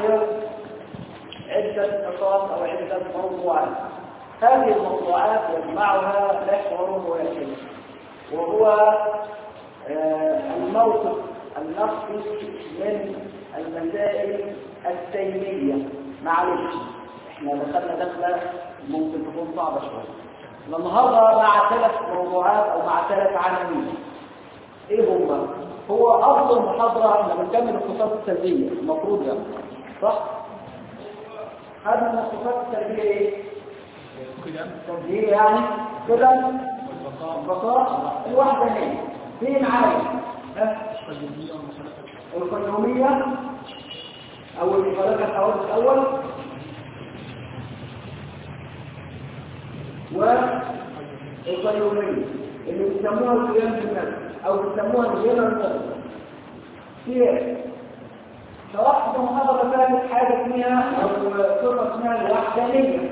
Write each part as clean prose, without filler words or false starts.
يحرر عدة نقاط أو عدة موضوعات. هذه الموضوعات يجمعها محور واحد، وهو الموقف النقدي من المسائل التيمية. معلش احنا دخلنا دخلة ممكن تكون صعبة شوية النهارده مع 3 موضوعات او مع 3 عناوين. ايه هما؟ هو افضل محاضرة احنا بنكمل الصفات السلبية المفروض يعني، صح؟ هذه من الصفات السلبية ايه؟ السلبية يعني كده البقاء الوحدانية. في معايا القيومية او الخلاقة الحوادث الاول والقيومية اللي بيسموها القيام بالنفس او بيسموها الجنرال نفس. في شرحت محاضرة ثالث حاجة اسمها او صفة اسمها الوحدانية،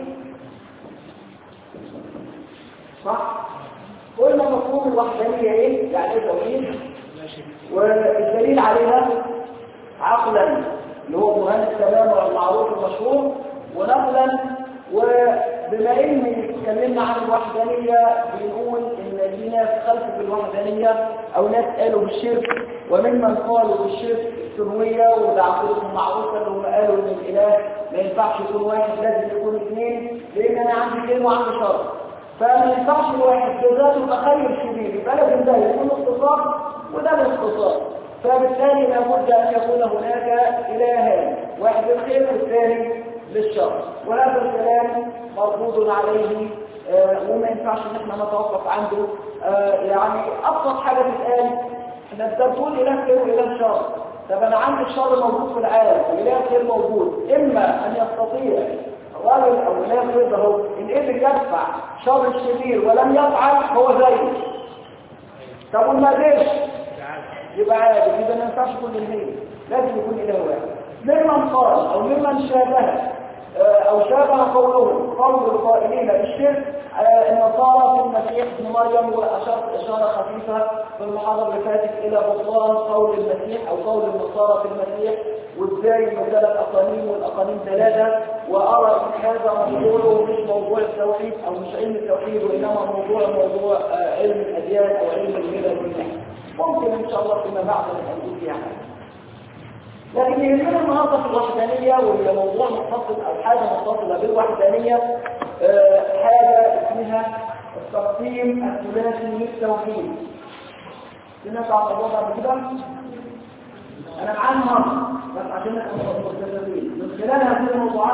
صح؟ قلنا مفهوم الوحدانية ايه؟ يعني ايه توحيد؟ والدليل عليها عقلا اللي هو برهان السلام والمعروف المشهور، ونقلا وبما ان اتكلمنا عن الوحدانية بنقول ان في ناس خلفوا في الوحدانية او ناس قالوا بالشرك، وممن قالوا بالشرك السنوية وده عقيدتهم معروفة اللي هم قالوا ان الاله ما ينفعش يكون واحد لازم يكون 2، لان انا عندي خير وعندي شر، فما ينفعش الواحد بذاته تخيل كبير، يبقى لازم ده يكون اختصاص وده الاختصاص، فبالتالي لابد ان يكون هناك الهان، واحد للخير والثاني للشر، وهذا الكلام مرفوض عليه وما ينفعش ان احنا نتوقف عنده. يعني ابسط حاجه تتقال احنا بتقول اله خير واله شر، طب انا عندي الشر موجود في العالم واله الخير موجود، اما ان يستطيع الراجل او اله الخير ده هو ان قدر يدفع شر الشرير ولم يفعل هو زيه، طب وما قدرش يبقى عادي، يبقى ما ينفعش يكون الاثنين، لازم يكون اله واحد. ممن قال او ممن شابه او شابه قولهم قول القائلين بالشرك النصارى في المسيح ابن مريم، واشرت اشاره خفيفه في المحاضره اللي فاتت الى بطلان قول المسيح او قول النصارى في المسيح، وازاي ال3 اقانيم والاقانيم 3، وارى ان هذا موضوعه مش موضوع التوحيد او مش علم التوحيد، وانما موضوع علم الاديان او علم الملل والنحو. ممكن ان شاء الله فيما بعد نقول فيها حاجه، لكن يهمنا النهارده في الوحدانيه، وهي موضوع متصل او حاجه متصله بالوحدانيه، حاجه اسمها التقسيم الثلاثي للتوحيد. سمعت عن الموضوع ده قبل كده؟ انا معانا مره بس عشان نبقى متفقين من خلال هذه الموضوعات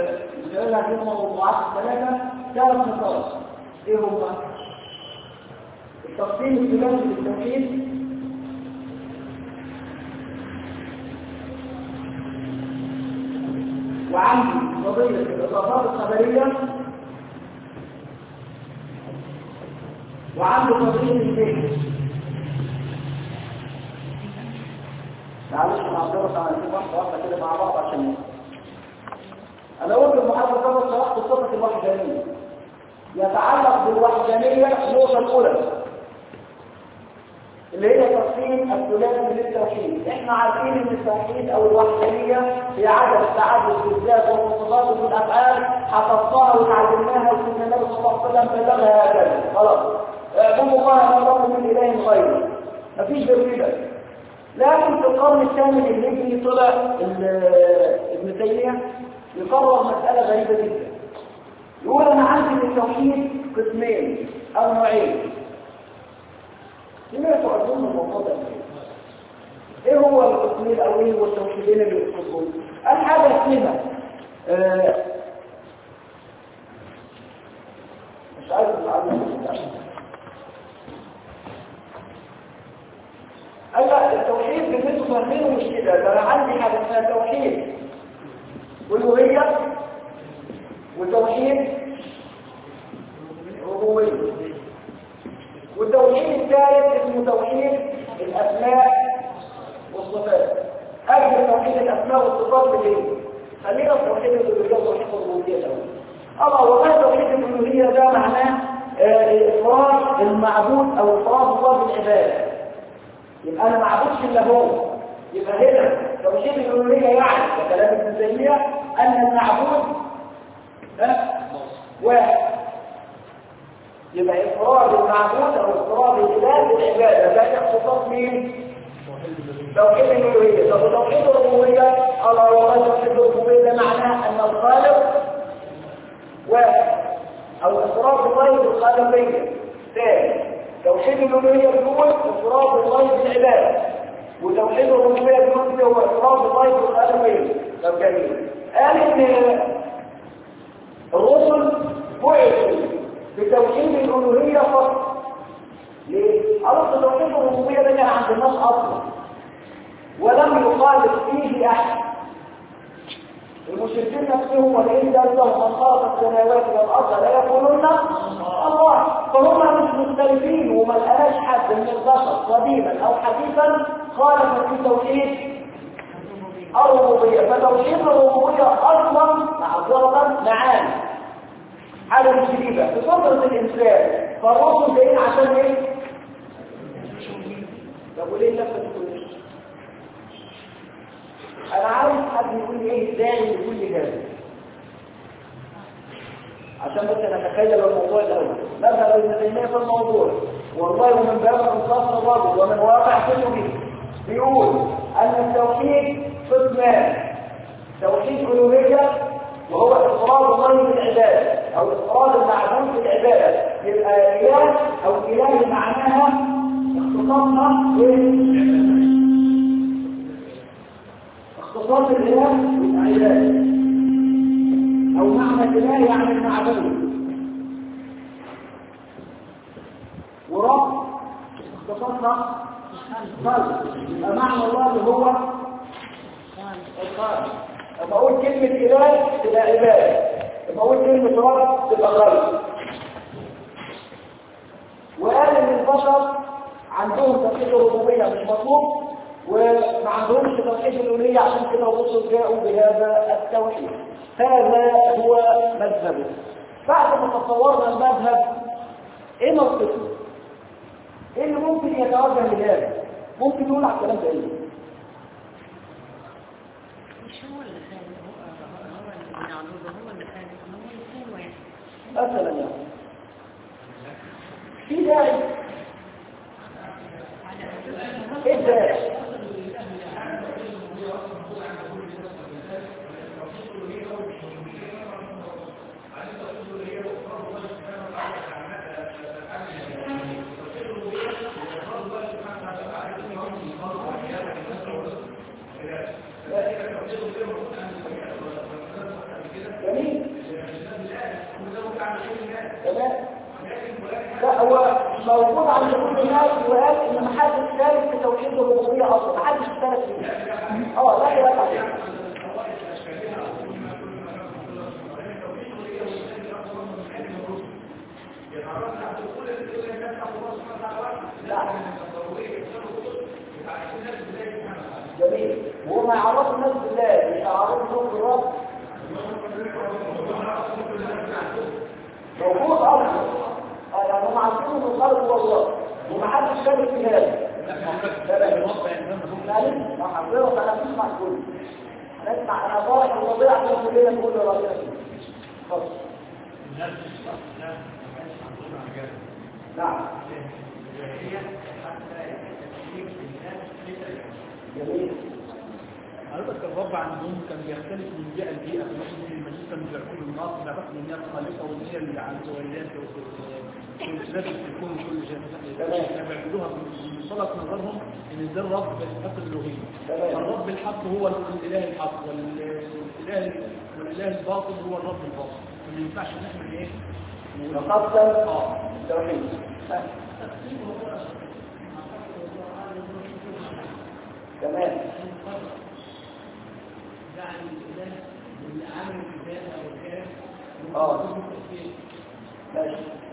الثلاثه 3 نقاط. ايه هما؟ التقسيم الثلاثي للتوحيد، وعندي قضية الإضافات الخبرية، وعندي قضية الفهم. معلش مع الدرس عملتين واحدة كده مع بعض عشان أنا قلت المحاضرة كده شرحت صفة الوحدانية. يتعلق بالوحدانية النقطة الأولى اللي هي تقسيم الثلاثي للتوحيد. احنا عارفين ان التوحيد او الوحدانيه هي عدم التعدد في الذات والصفات والافعال، حفظناها وتعلمناها وسيدنا النبي صلى الله عليه وسلم بلغها هكذا خلاص. اعبدوا الله ما لكم من اله غيره، مفيش غير كده. لكن في القرن الثامن الهجري طلع ابن تيميه يقرر مساله غريبه جدا، يقول انا عندي التوحيد قسمين او نوعين. سمعتوا أظن الموضوع ده ايه هو القسمين الاولين والتوحيدين اللي يقصدون؟ الحاجه اسمها مش عارف التوحيد بالنسبه لمين مش كده، ده انا عندي حاجه اسمها توحيد والوهيه وتوحيد الربوبيه، والتوحيد الثالث اسمه توحيد الاسماء والصفات. اجل توحيد الاسماء والصفات بالايه؟ خلينا في توحيد الالوهيه وتوحيد الربوبيه الاول. والله توحيد الالوهيه ده معناه افراد المعبود او افراد الله بالعباده، يبقى انا ما اعبدش الا هو، يبقى هنا توحيد الألوهية يعني كلام ابن تيمية أن المعبود واحد. يبقى إفراد المعبود أو إفراد الإله بالعبادة ده اختصاص مين؟ توحيد الألوهية. طب توحيد الربوبية الله والله توحيد الربوبية ده معناه أن الخالق واحد أو إفراد الله بالخالقية. ثاني توحيد الألوهية بيقول إفراد الله بالعبادة، وتوحيد الربوبية بيقول هو إفراد الله بالخالقية. طب جميل. قال إن الرسل بعثوا بتوحيد الألوهية فقط. ليه؟ قالوا توحيد الربوبية ده كان عند الناس أصلا ولم يخالف فيه أحد. المشركين نفسهم ولئن سألتهم من خلق السماوات والأرض لا يقولون الله. فهم مش مختلفين وما لقاش حد من البشر قديما أو حديثا خالف في توحيد الربوبية. فتوحيد الربوبية أصلا معذرة معاني حاجة مش جديدة في فطرة الإنسان. فالرسل جايين عشان إيه؟ طب وليه نفسك تقول؟ أنا عاوز حد يقول لي إيه الداعي لكل هذا عشان بس نتخيل الموضوع الأول. ماذا ابن تيمية في الموضوع والله ومن باب انصاف الرجل ومن واقع كتبه بيقول أن التوحيد قسمان: توحيد ألوهية وهو إفراد الله بالعبادة أو إفراد المعبود بالعبادة. يبقى إله أو إله معناها اختصاصنا اختصاص الإله بالعبادة، أو معنى الإله يعني المعبود. ورب اختصاصنا خلق، يبقى معنى الله اللي هو الخالق. لما أقول كلمة إله تبقى عبادة، لما أقول كلمة رب تبقى خلق. وقال إن البشر عندهم توحيد الربوبية مش مطلوب وما عندهمش توحيد الألوهية، عشان كده الرسل جاءوا بهذا التوحيد. هذا هو مذهبه. بعد ما تصورنا المذهب ايه موقفه؟ ايه اللي ممكن يتوجه لهذا؟ ممكن يقول على الكلام ده ايه؟ مش هو اللي خالق، هو اللي بنعبده، هو اللي خالق، هو الاثنين واحد مثلا يعني في داعي ايه الداعي؟ لا هو موجود عند كل الناس وقال ان ما حدش شارك في توحيد الربوبيه اصلا، ما حدش اشترك فيه. لا خلاف عليه. لا جميل. وهو ما يعرفوا الناس بالله، مش يعرفوا الرب موجود اصلا. يعني هم عارفين ان الخالق هو الله ومحدش شارك في هذا. لا ما حضرتك انا بسمع كله، نسمع انا طالع من الوضيع عشان كلنا نقول له ربنا اتفضل. نعم جميل. حضرتك الرب عندهم كان بيختلف من جهه لجهه، في المجلس كانوا بيعبدوا الناس بيعرفوا ان هي الخالقه وان هي اللي عند وليات وكل في الكون وكل شيء. كانوا بيعبدوها من منطلق نظرهم ان ده الرب بصفات الالوهيه. الرب الحق هو الاله الحق، والاله الباطل هو الرب الباطل. ما ينفعش ان احنا ايه نقسم التوحيد. تمام. يعني الاله اللي عامل الكتاب او الكلام ماشي.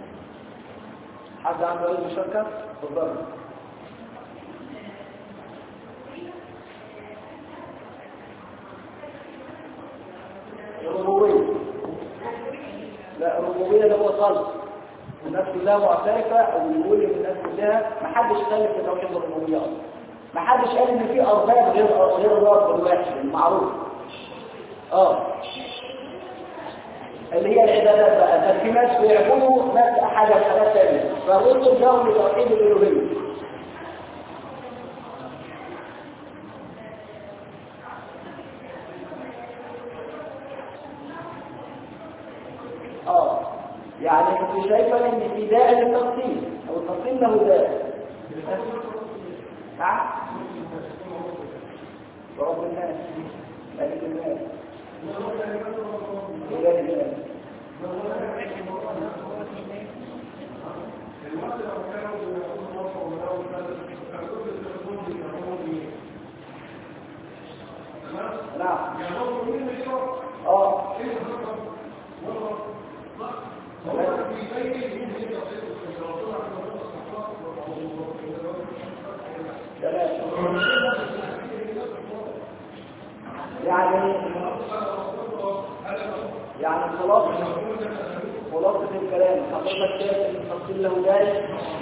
حد عنده اي مشاركه؟ اتفضل. الربوبيه. لا الربوبيه ده هو خلق الناس كلها معترفه، او يقول ان الناس كلها ما حدش خالف في توحيد الربوبيه اصلا. ما حدش قال ان في ارباب غير الرب الواحد المعروف. اللي هي العبادات بقى، في ناس بيعبدوا ناس حاجات ثانيه، فالرسل جاءوا لتوحيد الالوهيه. يعني انت شايفه ان في داعي للتقسيم، او التقسيم له داعي. نعم رب الناس ملك الناس اله الناس. نعم يعني خلاصة الكلام حضرتك شايف ان التفصيل له داعي.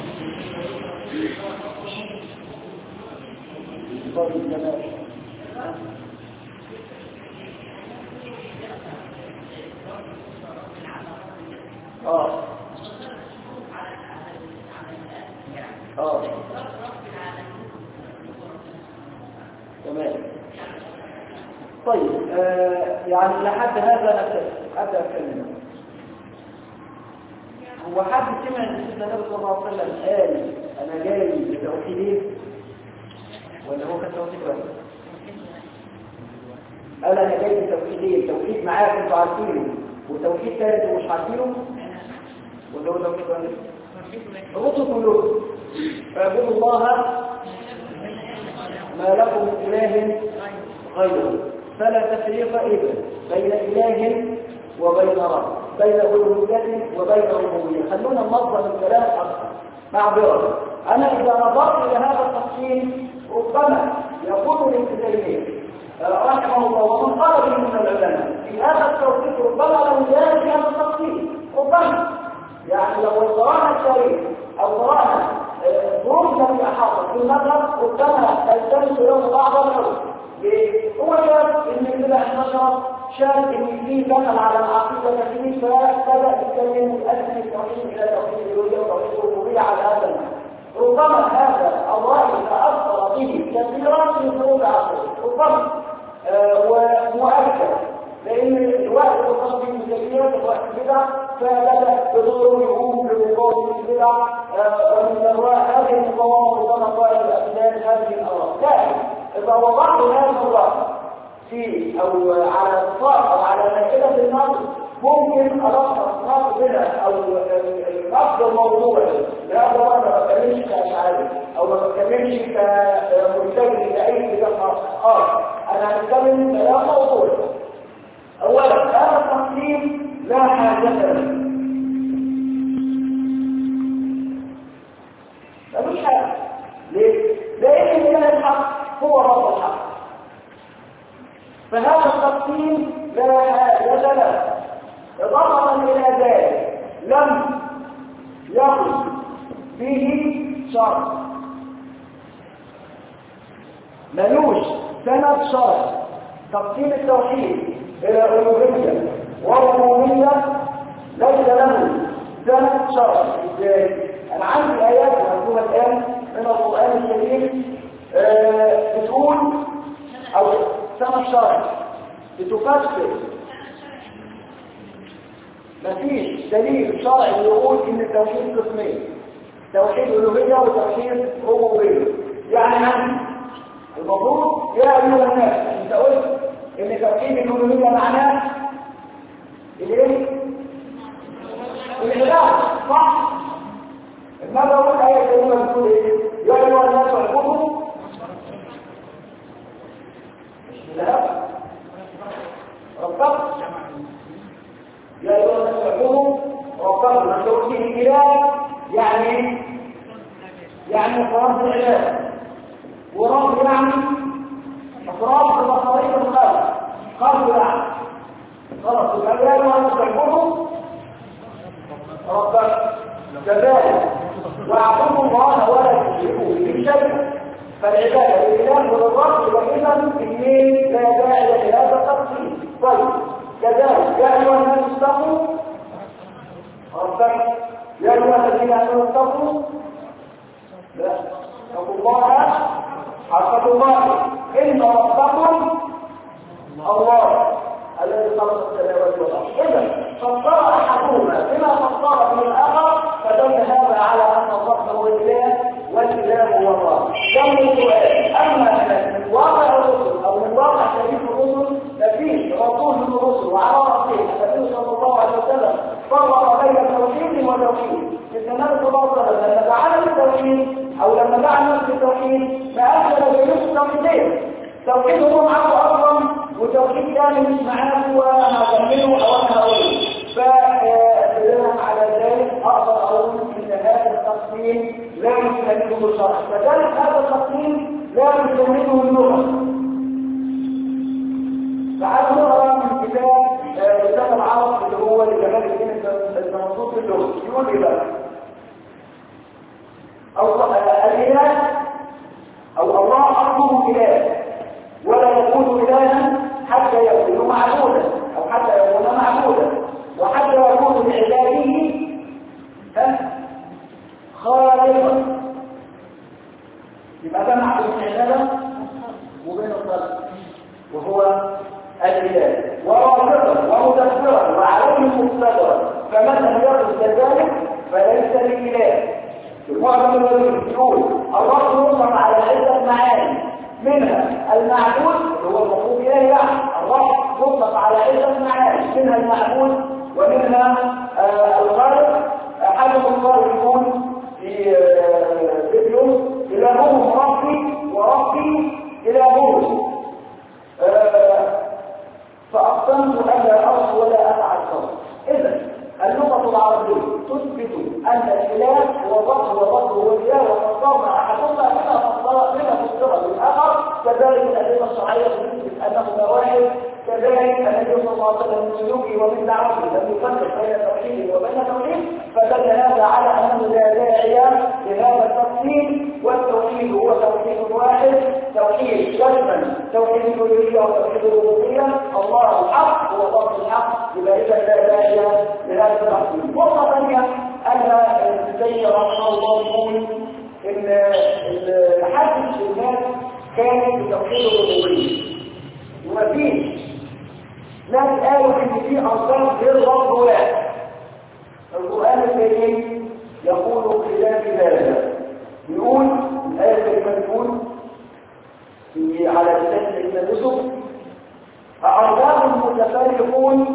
طيب تمام. تمام. طيب يعني لحد هذا أبدأ أتكلم. هو حد سمع ان سيدنا النبي صلى الله عليه وسلم قال انا جاي لتوحيدين ولا هو كان توحيد واحد؟ قال انا جاي لتوحيدين، توحيد معاك انتوا عارفينه وتوحيد ثالث ومش عارفينه، ولا هو توحيد واحد؟ الرسل كلهم اعبدوا الله ما لكم من اله غيره فلا تفريق إذن بين إله وبين رب، بين ألوهية وبين ربوبية. خلونا ننظم الكلام أكثر معذرة. أنا إذا نظرت إلى هذا التفصيل ربما يقول ابن تيمية رحمه الله ومن قال به من العلماء في هذا التوحيد ربما له داعي في هذا التفصيل، ربما يعني لو قرانا التاريخ أو قرانا ظروفنا في أحاطة في المذهب ربما تلتمس له بعض الحروف. هو شاف ان البدع انتشرت، شاف ان في دخل على العقيده كثير، فبدا يتكلم ويؤدي التوحيد الى توحيد الالوهيه وتوحيد الربوبيه على هذا المعنى. ربما هذا الراي تاثر به كثيرا في ظروف عصره، ربما ومؤكد لان الوقت الخاص بالمسلمين الوقت البدع، فبدا بدور يقوم بمقاومه البدع ومن الراي هذه المقاومه ربما قال الاسلام هذه الاراء. لكن إذا وضعت هذا الرأي في أو على الصار أو على مائدة النقد ممكن ألخص نقد بنا أو نقد الموضوع. لا أنا ما بتكلمش كأشعاري أو ما بتكلمش كمنتج لأي كتاب آخر، أنا هتكلم كلام موضوع. أولا هذا التقسيم لا حاجة له، ملوش حاجة. ليه؟ لأن من الحق هو رب الحق، فهذا التقسيم لا حاجة له. إضافة إلى ذلك لم يقل به شرط، ملوش سند شرط. تقسيم التوحيد إلى ألوهية وربوبية ليس له سند شرط. إزاي؟ أنا عندي آيات مكتوبة الآن من القرآن الكريم بتقول او سنة الشرع بتفسر. مفيش دليل شرعي يقول ان التوحيد قسمين، توحيد الوهية وتوحيد ربوبية. يعني المفروض يا ايها الناس انت قلت ان توحيد الوهية معناه الايه؟ العبادة، صح؟ ماذا اقول ايه كلمة بتقول ايه؟ يا ايها الناس اعبدوا لا ربك، يا ايها الناس اعبدوا ربكم. ما تقول فيه اله يعني فرض العباده، ورب يعني افراد بمصاريف الخلق، خلق يعني خلاص. يبقى يا ايها الناس اعبدوا ربك كذلك واعبدوا الله ولا تشركوا به شيئا. فالعبادة لله وللرب وإذا اثنين لا داعي لهذا التقسيم. طيب كذلك يا أيها الناس اتقوا ربكم، يا أيها الذين آمنوا اتقوا لا اتقوا الله حق تقاته إن ربكم الله الذي خلق السماوات والأرض. إذا فسر أحدهما بما فسر به الآخر فدل هذا على أن الله هو الإله والإله هو الله. كم السؤال أما من واقع الرسل أو من واقع تاريخ الرسل ففيه رسول من الرسل وعلى رأسه النبي صلى الله عليه وسلم فرق بين توحيد وتوحيد. النبي صلى الله عليه وسلم لما دعا للتوحيد أو لما دعا الناس للتوحيد ما أدخل بينهم التوحيدين. توحيد هو معه أصلا وتوحيد ثاني مش معاه وهكمله أو أنا هقوله. فبناء على ذلك أقدر أقول إن هذا التقسيم لا يستمده الشرع، فذلك هذا التقسيم لا يستمده اللغة. تعالوا نقرأ من كتاب العرب اللي هو لجمال الدين المنصوص في اللغة. يقول إيه بقى؟ الإله أو الله أصله إله ولا يكون إلها حتى يكون معبودا أو حتى يكون معبودا وحتى يكون لعباده خالقا. يبقى ده معبود العبادة وبين الخلق وهو الإله ورازقا ومدبرا وعليه مقتدرا، فمن يقصد ذلك فليس بإله. المعظم الذي يقول الله يطلق على عدة معاني منها المعبود هو المفروض إليه يعني الله يطلق على عدة معاني منها المعبود ومنها الخالق. أحد الصالحون في فيديو إلههم ربي وربي إلههم فأقسمت ألا أرض ولا أفعل صوت. إذا اللغة العربية تثبت أن الإله هو الرب والرب هو الإله وفسرنا أحدهما بما فسر بالآخر. كذلك الأدلة الشرعية تثبت أنهما واحد. كذلك النبي صلى الله عليه وسلم من سلوكه ومن دعوته لم يفرق بين توحيد وبين توحيد، فدل هذا على أنه لا داعي لهذا التقسيم. والتوحيد هو توحيد واحد، توحيد جزما توحيد الألوهية وتوحيد الربوبية. الله الحق هو الله الحق، يبقى إذا لا داعي لهذا التقسيم. نقطة ثانية أن السيد رحمه الله يقول إن تحدث الناس كان بتوحيد الربوبية ومفيش ناس قالوا ان في اصنام غير رب واحد. القران الكريم يقول خلاف ذلك. يقول الايه الكريمه تقول على لسان سيدنا يوسف أأرباب متفرقون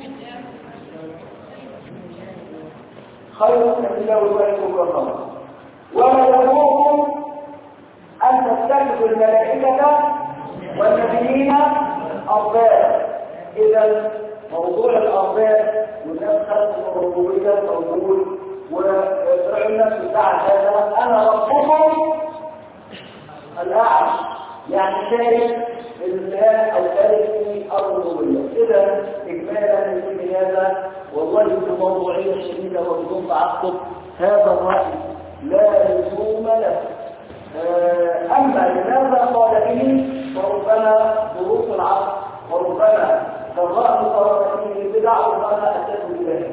خير من الله الواحد القهار ولا يأمركم أن تتخذوا الملائكة والنبيين أرباب. إذا موضوع الأرباب والناس خلقوا الربوبية موجود وفرع الناس بتاع هذا أنا ربكم الأعلى، يعني شايف الله أو شايف الربوبية. إذا إجمالا في هذا والله بموضوعية شديدة وبدون تعقب هذا الرأي لا لزوم له. أما لماذا قال به فربما ظروف العصر وربما ضراء صارت فيه البدع وربما أتته بذلك.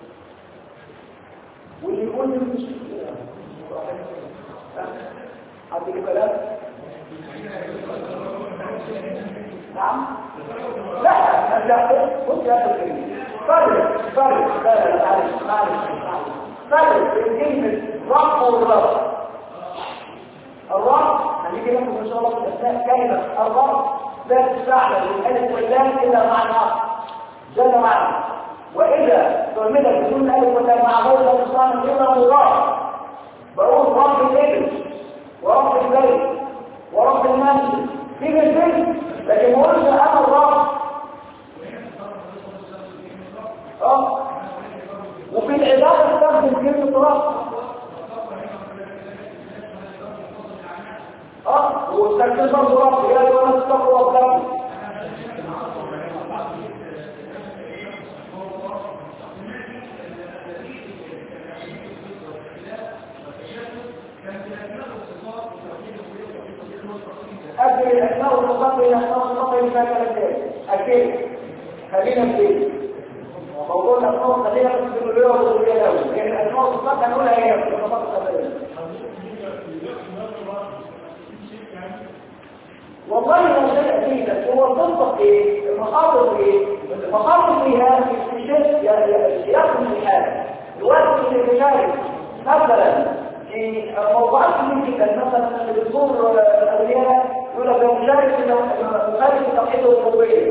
واللي يقول لي مش حد الكلام نعم لا بص يا أخي فرق بين كلمة رب والرب. الرب هنيجي لكم ان شاء الله في اثناء كلمه الرب لا تستعمل بالالف واللام الا مع العقل جل وعلا، واذا تعملها بدون الف واللام مع غير لا تستعمل الا الله. بقول رب الابن ورب البيت ورب المنزل في البيت، لكن ما قلتش انا الرب. وفي العباده استخدم كلمه رب والتكليف برضه يا ايها الناس اتقوا ربكم. أجل الأسماء والصفات إلى أسماء والصفات اللي فيها كلام أجل خلينا في موضوع الأسماء والخلينا في الأولوية والأولوية الأولى لأن الأسماء والصفات هنقولها هي في الصفات الخبرية. والله ما شيء أكيد هو الضبط إيه؟ المخاطر إيه؟ المخاطر فيها في الشرك يأخذ في حاجة الوقت اللي بيشارك مثلا في موضوعات كتير جدا مثلا الدكتور الأولياء يقول لك مشارك في توحيد الربوبية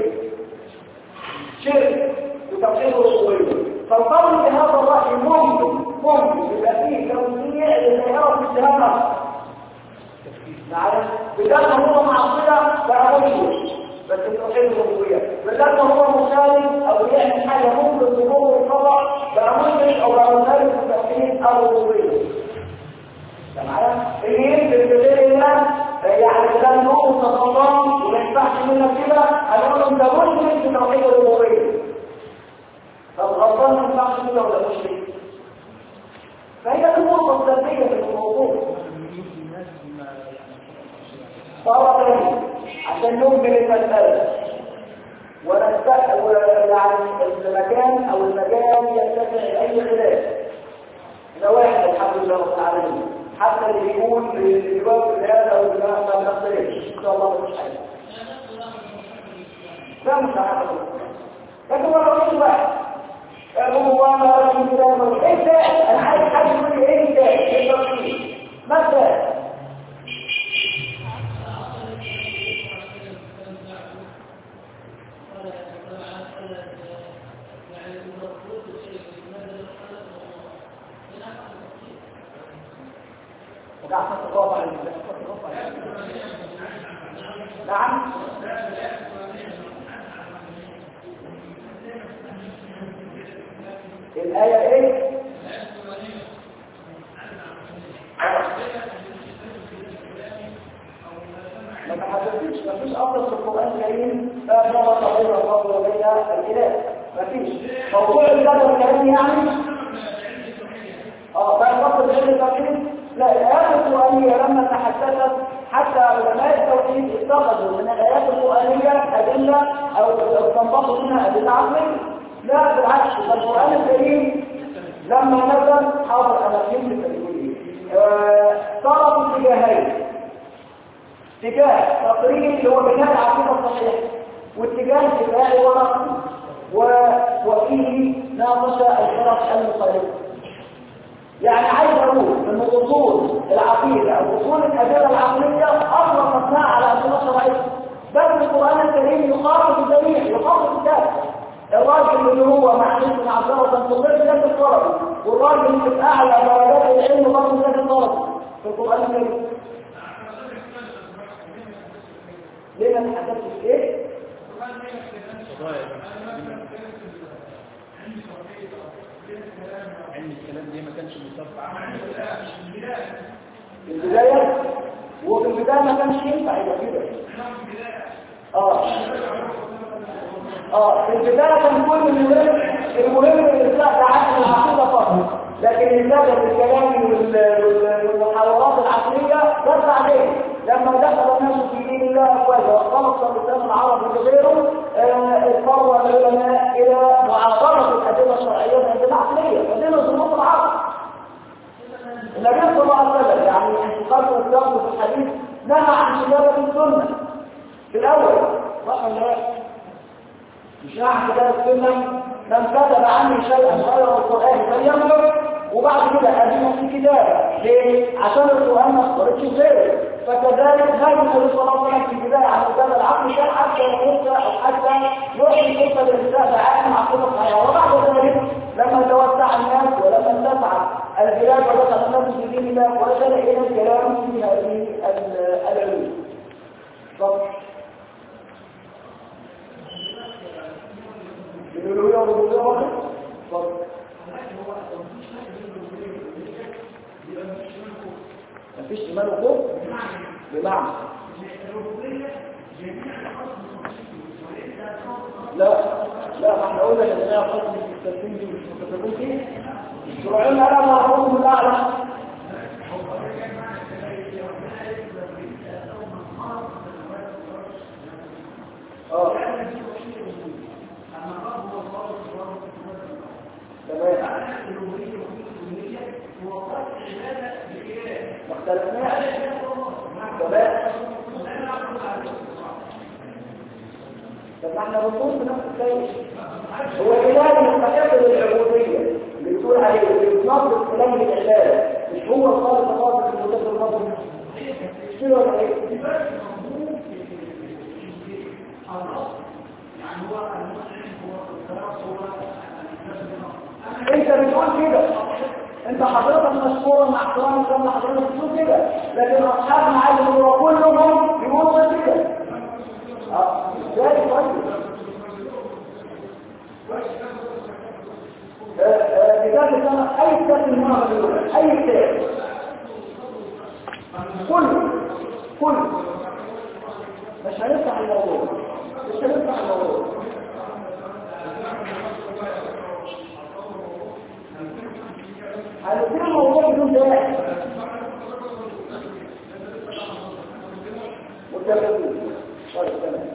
شرك في توحيد الربوبية فالقول بهذا الرأي ممكن يبقى فيه توسيع للسيارة في الجهة معايا بدل ما هو معصية بقى مشرك بس توحيد الربوبية بدل ما هو مخالف أو يعمل حاجة ممكن ظهور الخطأ بقى مشرك أو بقى مخالف في توحيد الربوبية معايا ايه بالغير الله يعني ده نوع تخطام وما ينفعش منك كده هنقول لهم ده مشرك في توحيد الربوبيه طب غلطان ما ينفعش كده ولا مشرك فهي النقطه السلبيه في الموضوع صار تاني عشان نكمل المساله يعني المكان او المجال يتسع اي خلاف ده واحد الحمد لله رب العالمين حتى اللي يقول الجواب في هذا او ما بنختلفش ان شاء الله مش حاجه لا مش عارف لكن هو الرئيس واحد هو ما رأي كلامه انت انا عايز حد يقول لي انت التفصيل مثلا نعم الآية ايه؟ ما تحدثتش مفيش أفضل في القرآن الكريم لا شرط بين الرب وبين الإله مفيش موضوع الإله والكلام يعني بقى فضل العلم التوحيد لا الآيات القرآنية لما تحدثت حتى علماء التوحيد اتخذوا من الآيات القرآنية أدلة أو تنبطوا منها أدلة عقلية لا بالعكس القرآن الكريم لما نزل حاضر أنا فهمت التقرير صار في اتجاهين اتجاه تقرير اللي هو بناء العقيدة الصحيحة واتجاه دفاعي ورقمي وفيه ناقش الفرق المخالفة يعني عايز اقول ان اصول العقيده او اصول الادله العقليه اصلا مبنيه على ادله شرعيه بل القران الكريم يخاطب الجميع يخاطب الكافر الراجل اللي هو معلش معذره في الطب ده الطلب والراجل اللي في اعلى درجات العلم برضه ده الطلب في القران الكريم ليه ما تحدثتش ايه؟ علم الكلام دي ما كانش مصطفى في البداية وفي البداية ما كانش ينفع يبقى كده في البداية كان كل المهم الإصلاح ده عشان العقيدة فقط لكن الإصلاح بالكلام والمحاورات العقلية بس عليه لما دخل الناس في دين الله أفواجا واختلط اللسان العربي بغيره اضطر العلماء إلى معاصرة الأدلة الشرعية والأدلة العقلية ودين ظروف العقل النبي صلى الله عليه وسلم يعني انتقال والسلام في الحديث نهى عن كتابة السنة في الأول صح ولا لا؟ مش نهى عن كتابة السنة من كتب عني شيئا غير القرآن فليملك وبعد كده أدينا في كتابة ليه؟ عشان القرآن ما اختارتش غيره فكذلك نهى النبي صلى الله عليه وسلم في البداية عن كتابة العقل حتى يموت أو حتى يحيي قصة الإنسان عن عقيدة الحياة وبعد ذلك لما توسع الناس ولما اتسع البلاد ودخل الناس في دين الله وصل إلى الكلام في هذه العلوم. الألوهية والربوبية واحد؟ مفيش إيمان وكفر؟ بمعنى لا احنا قلنا ان هي حكم التسليم دي مش متفقين فيه شرعنا لنا حكم الاعلى تمام. طب احنا بنقول في نفس الشيء هو الاله يستحق للعبوديه اللي بتقول عليه اللي بتنظر كلام العباده مش هو الخالق خالص المدبر المصري كده ولا ايه؟ انت بتقول كده انت حضرتك مشهورة مع احترام كما حضرتك بتقول كده لكن اصحاب معالم هو كلهم بيقولوا كده ازاي طيب كتاب اي كتاب من هنا اي كتاب كله مش هنفتح الموضوع هنفتح الموضوع بدون داعي متفقين طيب تمام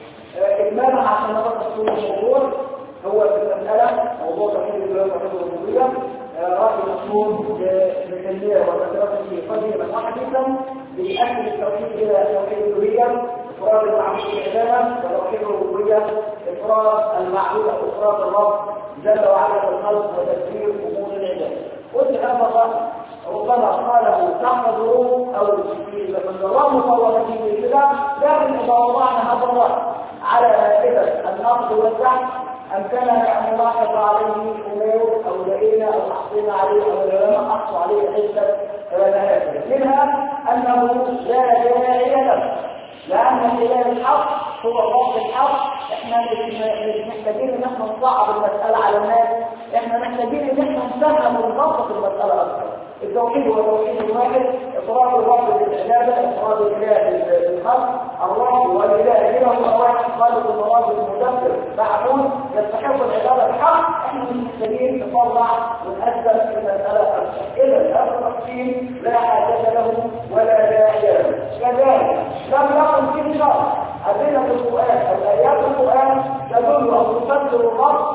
إجمالا عشان نبقى تصوير الموضوع هو في المسألة موضوع تحديد الولايات الرئيسية رأي مشهور بالتنمية والتدرس في قديما وحديثا بيأكد التوحيد إلى توحيد الألوهية إفراد المعبود بالعبادة وتوحيد الربوبية إفراد المعبود أو إفراد الرب جل وعلا بالخلق وتدبير أمور العبادة قلت هذا ربما قاله تحفظه أو في النظام مفوضته كده لكن إذا وضعنا هذا الرأي على مائدة النقد والبحث أمكننا أن نلاحظ عليه أمور أو لقينا أو حصينا عليه أو العلماء حصوا عليه عدة نهاية منها أنه لا داعي له لأن الإله الحق هو الرب الحق احنا مش محتاجين ان احنا نصعب المسألة على الناس احنا محتاجين ان احنا نفهم ونبسط المسألة أكثر التوحيد هو توحيد واحد إفراد الرب بالعبادة إفراد الإله بالخلق الرب والإله كده هو واحد خالق المراد المدبر معلوم يستحق العبادة الحق احنا مش محتاجين نطلع ونقدم في المسألة أكثر إذا هذا التقسيم لا حاجة له ولا داعي له كذلك لم يكن فيه شرط أدلة القرآن أو آيات القرآن تدل أو تفسر الرب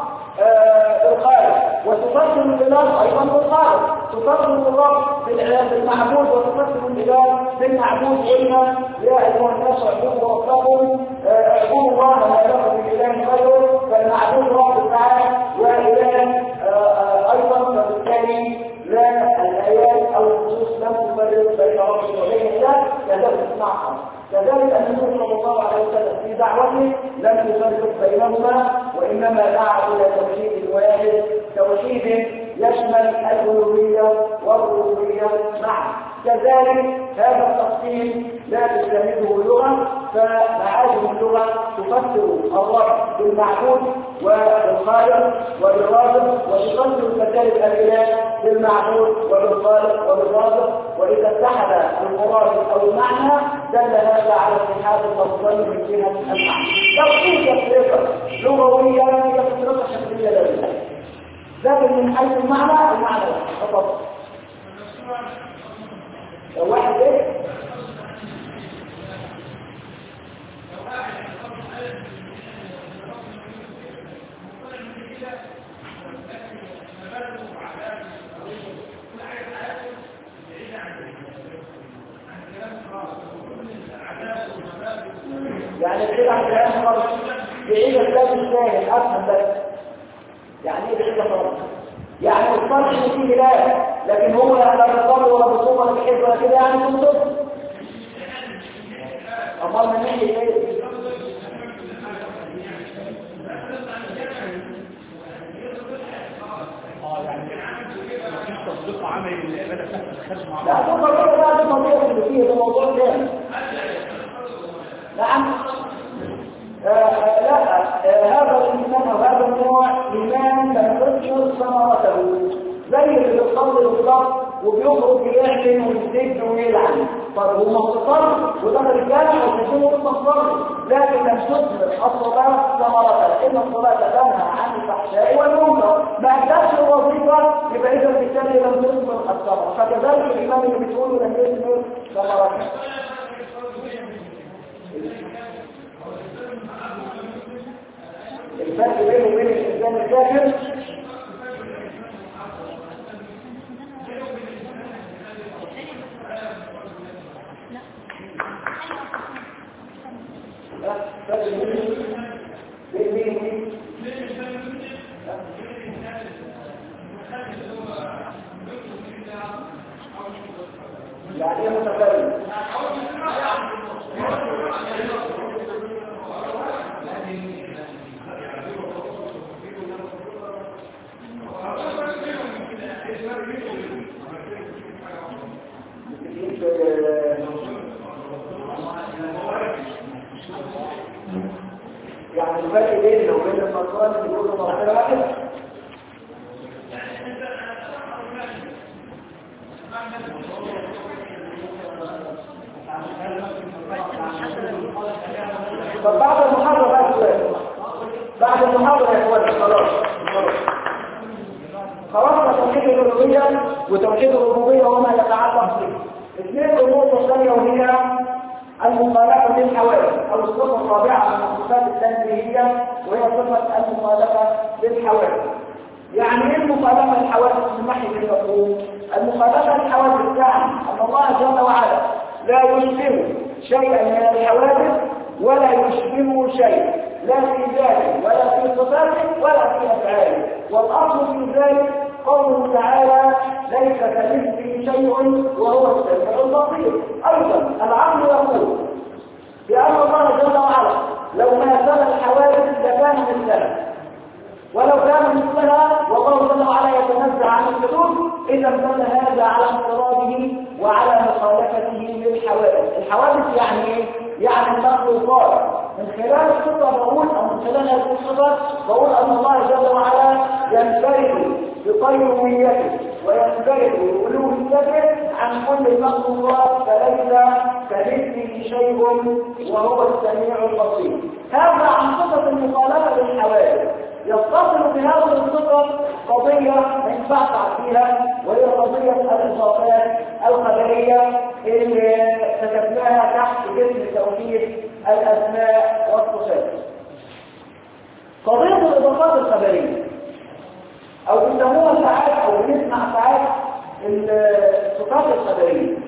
بالخالق وتفسر الإله أيضا بالخالق تفسر الرب بالمعبود وتفسر الإله بالمعبود قلنا يا أيها الناس اعبدوا ربكم اعبدوا الله ما لكم من إله غيره فالمعبود رب تعالى وإله أيضا فبالتالي لا الآيات أو النصوص لم تفرق بين رب وبين الله كذلك اسمعها كذلك النبي صلى الله عليه وسلم في دعوته لم يفرق بينهما وإنما دعا إلى توحيد واحد توحيد يشمل الألوهية والربوبية معا كذلك هذا التقسيم لا تستمده اللغة فمعاجم اللغة تفسر الرب بالمعبود وبالخالق وبالرازق وتفسر المسالك الإله بالمعبود وبالخالق وبالرازق وإذا اتحد المراد أو المعنى دل هذا على اتحاد الأفضل من جهة المعنى لو كنت تفرقة لغوية هي تفرقة شكلية لديها لكن من حيث المعنى فقط لو واحد ايه يعني كده عشان خالص بعيد الكلام الثاني افهم بس يعني ايه بعيد خالص يعني الفرق اللي فيه لا لكن هو لا بالضبط ولا بالصوم ولا بحيث ولا كده يعني بالضبط امال من ناحيه ايه مفيش تطبيق عملي للعباده تحت الخارج مع لا تفضل بقى الموضوع اللي فيه ده موضوع ثاني نعم لا هذا الإنسان أو هذا النوع إيمان تنتشر ثمرته زي اللي بيصلي بالضبط وبيخرج بيعمل ويزيد ويلعن طب هو مصطفى وده رجاله ويكون مصطفى لكن لم تثمر الصلاة ثمرتها إن الصلاة تنهى عن الفحشاء والمنكر ما أدتش الوظيفة يبقى إذا بالتالي لم تثمر الثمرة فكذلك الإيمان اللي بتقوله لم يثمر ثمرتها الفرق بينه وبين الإنسان الكافر يعني ايه متكلم؟ يعني الفرق بيننا وبين المنصورة اللي بيقولوا مرحلة واحدة. طب بعد المحاضرة بقى سؤال. بعد المحاضرة يا اخوان خلاص توحيد الألوهية وتوحيد الربوبية وما يتعلق به. اثنين النقطة الثانية وهي المخالفة للحوادث أو الصفة الرابعة من الصفات التنزيهية وهي صفة المخالفة للحوادث. يعني ايه المخالفة للحوادث من ناحية المفهوم؟ المخالفة للحوادث يعني أن الله جل وعلا لا يشبه شيئا من الحوادث ولا يشبهه شيء لا في ذاته ولا في صفاته ولا في أفعاله. والأصل في ذلك قوله تعالى ليس كمثله شيء وهو السميع البصير. أيضا العقل يقول بأن الله جل وعلا لو ماثل الحوادث لكان مثلها ولو كان مثلها والله جل وعلا يتنزع عن الحدود إذا دل هذا على انفراده وعلى مخالفته للحوادث. الحوادث يعني ايه؟ يعني المخلوقات. من خلال الصفة بقول أو من خلال هذه الصفة بقول أن الله جل وعلا ينفرد بقيوميته وينفرد بألوهيته عن كل المخلوقات فليس كمثله شيء وهو السميع البصير. هذا عن صفة المخالفة للحوادث. يتصل بهذه الصفة قضية ما ينفعش فيها وهي قضية الإضافات الخبرية اللي كتبناها تحت اسم توحيد الأسماء والصفات. قضية الإضافات الخبرية أو بيسموها ساعات أو بنسمع ساعات الصفات الخبرية.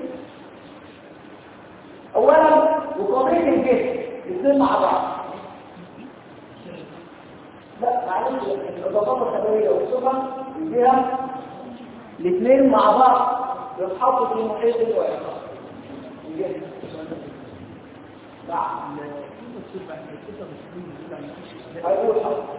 أولا وقضية الجسم الاثنين مع بعض. لا معلش الإضافات الخبرية والصفة فيها الاثنين مع بعض يتحطوا في محيط الواحد. نعم. هيقول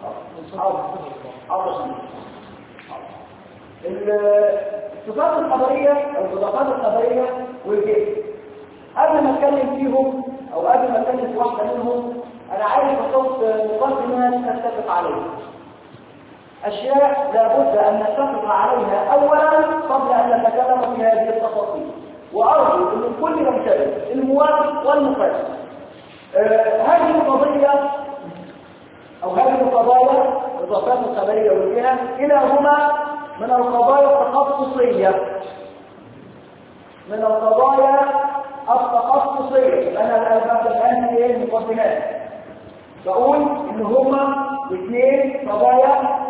الصفات الخبرية أو الإضافات الخبرية والجسم قبل ما أتكلم فيهم أو قبل ما أتكلم في واحدة منهم أنا عايز أحط مقدمة نتفق عليها. أشياء لابد أن نتفق عليها أولا قبل أن نتكلم في هذه التفاصيل. وأرجو أن الكل ينتبه الموافق والمخالف. هذه القضية أو هذه القضايا الإضافات الخبرية والجهة كلاهما من القضايا التخصصية. من القضايا التخصصية. أنا الآن في المقدمات بقول إن هما اثنين قضايا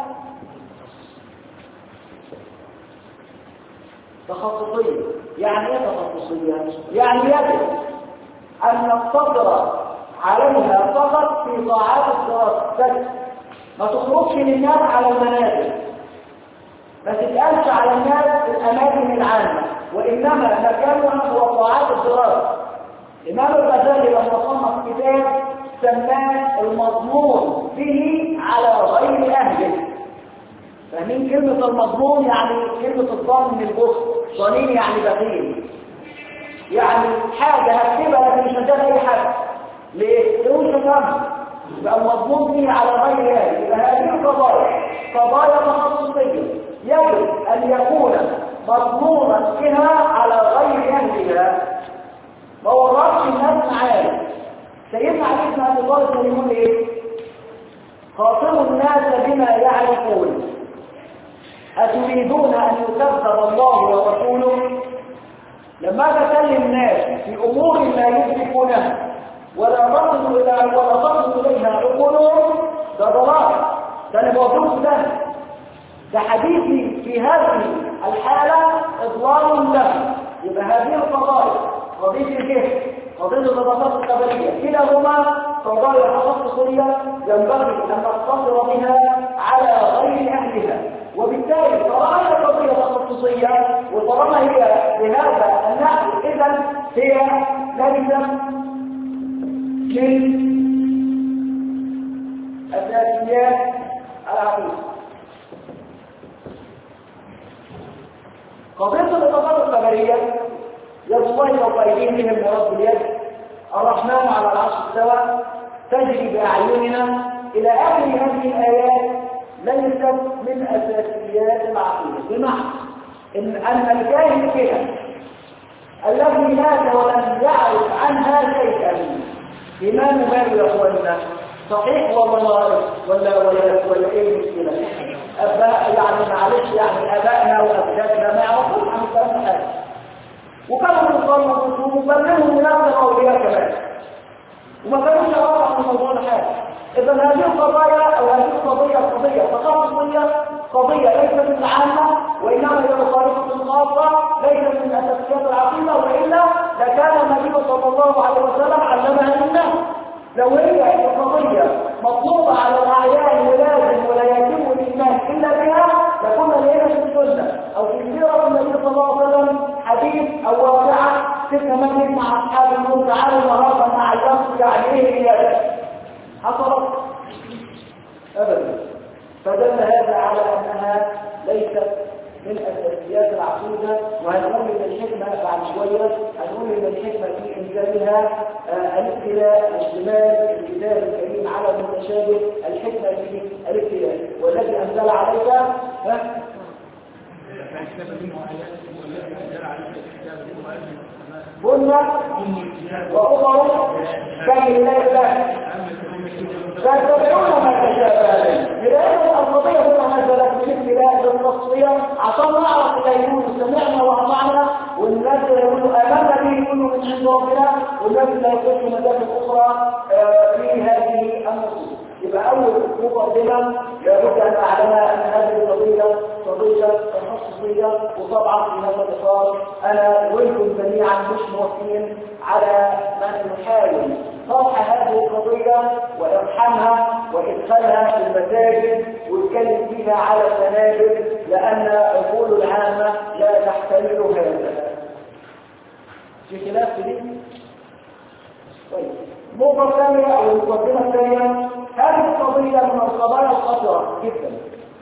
تخصصية. يعني ايه تخصصية؟ يعني يجب أن نقتصر عليها فقط في طاعات الدراسة. ما تخرجش للناس على المنازل. ما تتقالش على الناس في الأماكن العامة. وإنما مكانها هو طاعات الدراسة. الإمام الغزالي لما صنف كتاب سماه المضمون به على غير أهله. فاهمين كلمة المضمون؟ يعني كلمة الضامن من البخل. ضنين يعني بخيل. يعني حاجة هكتبها لكن مش هديها أي حاجة. ليه؟ تقول شكرا. يبقى المضمون به على غير أهله. يبقى هذه القضايا قضايا تخصصية يجب أن يكون مضمونا بها على غير أهلها. ما ورطش الناس معانا. سيدنا علي بن ابي طالب يقول ايه؟ خاطروا الناس بما يعرفون أتريدون أن يكذب الله ورسوله. لما تكلم الناس في أمور لا يدركونها ولا تصل إليها عقولهم ده ضلال. ده انا بوضوح ده حديثي في هذه الحالة إضلال له. يبقى هذه القضايا قضية الجهل قضية الإضافات الخبرية كلاهما قضايا تخصصية ينبغي أن نقتصر بها على غير أهلها، وبالتالي طالما هي قضية تخصصية وطالما هي بهذا النحو إذا هي ليست من أساسيات العقيدة. قضية الاتصالات الخبرية يد الله فوق أيديهم من رب اليد، الرحمن على العرش استوى، تجري بأعيننا إلى آخر هذه الآيات ليست من أساسيات العقيدة، بمعنى أن الجاهل كده الذي مات ولم يعرف عنها شيئا إمام مالي يا أخواننا صحيح ولا ايه المشكلة؟ أباء يعني معلش يعني أبائنا وأجدادنا ما يعرفوش عن الكلام ده حاجة، وكانوا يصلوا وبلغوا من نفس الأولياء كمان وما كانوش يعرفوا عن الموضوع ده حاجة. إذا هذه القضايا أو هذه القضية تخصصية، قضية ليست من عامة وإنما هي مخالفة خاصة ليست من أساسيات العقيدة، وإلا لكان النبي صلى الله عليه وسلم علمها للناس. لو هي القضية مطلوبة على الأعيان ولازم ولا يتم الإيمان إلا بها لكنا لقينا في السنة أو في سيرة النبي صلى الله عليه وسلم حديث أو واقعة تلك مجلس مع أصحاب النور تعالوا النهارده مع الشخص يعني إيه هي حصلت أبدا. فدل هذا على أنها ليست من أساسيات العقيدة، وهنقول إن الحكمة بعد شوية هنقول إن الحكمة في إنزالها الابتلاء واجتمال الكتاب الكريم على المتشابه، الحكمة في الابتلاء والذي أنزل عليك قلنا وأخر كي الله فيتبعون ما تشابه لأن القضية هنا نزلت بالابتلاء بالتصفية عشان نعرف اللي يقولوا سمعنا وأطعنا، والناس اللي يقولوا آمنا به يقولوا من عند ربنا، والناس اللي يخشوا مدارس أخرى في هذه النصوص. يبقى أول مقدمة لابد أن أعلم أن هذه قضية تخصصية، وطبعا في هذا الإطار أنا وأنتم جميعا مش موافقين على من يحاول طرح هذه القضية وإقحامها وإدخالها في المساجد ويتكلم فيها على السنابل، لأن عقول العامة لا تحتمل هذا. في خلاف في دي؟ طيب النقطة الثانية أو المقدمة الثانية، هذه القضية من القضايا الخطرة جدا.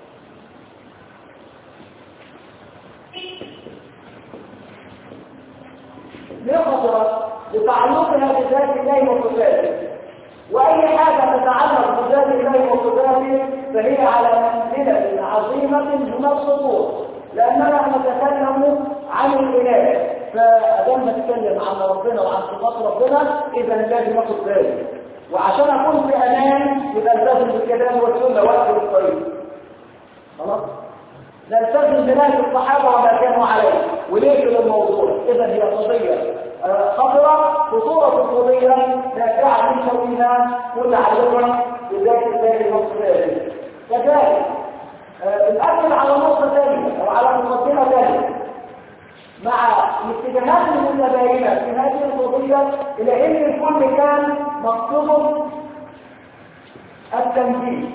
ليه خطرة؟ لتعلقها بذات الله وصفاته، وأي حاجة تتعلق بذات الله وصفاته فهي على منزلة عظيمة من الخطورة، لأننا نتكلم عن الإله، فأدام نتكلم عن ربنا وعن صفات ربنا إذا لازم ناخد بالي، وعشان أكون في أمان يبقى نلتزم بالكتاب والسنة وقت الطريق. خلاص؟ نلتزم بنهج الصحابة وما كانوا عليه وليش للموضوع. إذا هي قضية خطرة، خطورة القضية دافعة من شويها كل عدوة بذات الله وصفاته. كذلك الأكل على نقطة ثانية أو على مقدمة ثانية مع الاتجاهات المتباينة في هذه القضية إلى أن الكل كان مقصود التنفيذ.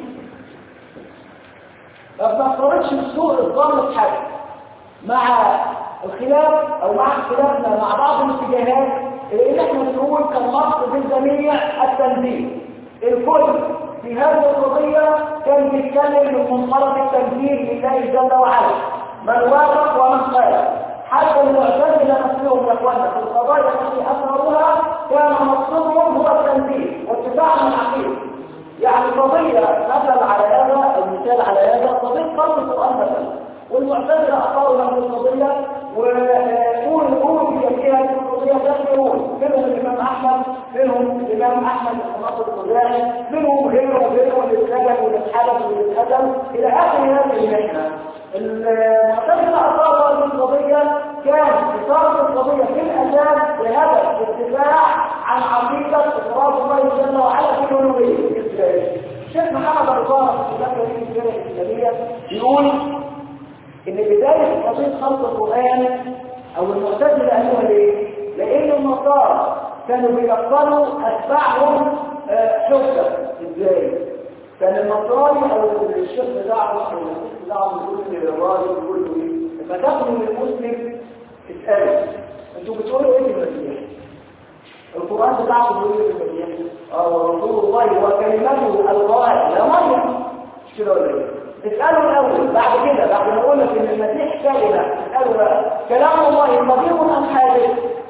ما بنفترضش بسوء الظن في حاجة مع الخلاف أو مع اختلافنا مع بعض الاتجاهات إلى أن احنا بنقول كان مقصود الجميع التنفيذ. الكل في هذه القضية كان بيتكلم من منطلق التنفيذ لله جل وعلا، من وافق ومن خالف. حتى المعتزلة نفسهم يا اخوانا في القضايا التي اثروها كان مقصودهم هو التنفيذ واتباع العقيده. يعني قضيه مثل على هذا المثال على هذا قضيه قرن القران مثلا، والمعتزله اثاروا هذه القضيه وقولوا فيها القضيه تذكرون منهم الامام احمد، منهم الامام احمد بن ناصر الخزاعي، منهم غيره اللي اتسجن واللي اتحبس واللي اتقتل الى اخر هذه المحنه. المعتزله اثاروا هذه القضيه كان إثارة القضية في الأساس بهدف الدفاع عن عقيدة إفراد الله جل وعلا في الألوهية الإسلامية. الشيخ محمد الرضا في كتابه السيرة الإسلامية بيقول إن بداية قضية خلق القرآن أو المعتزلة قالوها ليه؟ لأن النصارى كانوا بيقتلوا أتباعهم حكة. إزاي؟ كان النصراني أو الشيخ بتاعه أو الشيخ بتاعه يقول للراجل يقول له إيه؟ لما تاخدوا من المسلم اسألوا أنتوا بتقولوا إيه للمسيح؟ القرآن بتاعه بيقول إيه للمسيح؟ رسول الله وكلمته القائل لا مريم. مش كده ولا إيه؟ اسألوا الأول بعد كده بعد ما أقول لك إن المسيح كلمة اسألوا بقى كلام الله قديم أم حادث؟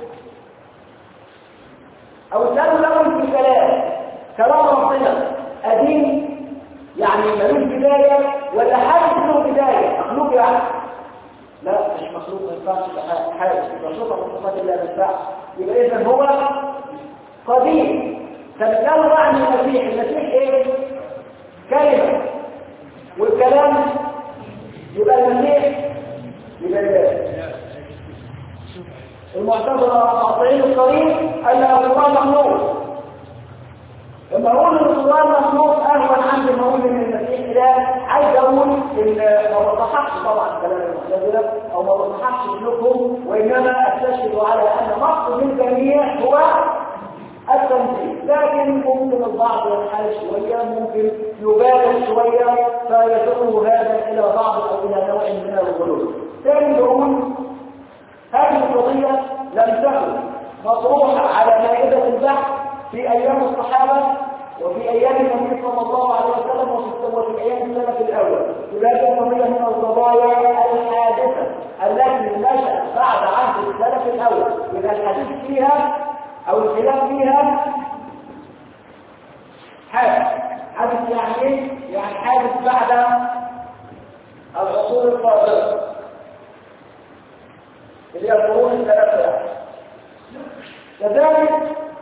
أو اسألوا الأول في كلام ربنا قديم يعني ملوش بداية ولا حادث له بداية؟ مخلوق يعني؟ لا مش مخلوق ما ينفعش حادث مخلوق من صفات الله ما ينفعش. يبقى إذا هو قديم. فبتقالوا بقى عن المسيح إيه؟ كلمة والكلام يبقى المسيح يبقى الله. المعتزلة قاطعين الطريق أن القرآن مخلوق. لما أقول إن القرآن مخلوق أهون عندي ما أقول إن المسيح إله. عايز أقول إن ما بصححش طبعا كلام المعتزلة أو ما بصححش سلوكهم، وإنما أستشهد على أن مقصد الجميع هو التنزيل. لكن ممكن البعض ينحل شوية، ممكن يبالغ شوية فيدعو هذا إلى بعض أو إلى نوع من الغلو. ثاني نقول هذه القضية لم تكن مطروحة على مائدة البحث في أيام الصحابة وفي أيام النبي صلى الله عليه وسلم وفي أيام السلف الأول. هذه قضية من القضايا الحادثة التي نشأت بعد عهد السلف الأول. إذا الحديث فيها أو الخلاف فيها حادث يعني إيه؟ يعني حادث بعد العصور الفاضلة اللي هي القرون الثلاثة. كذلك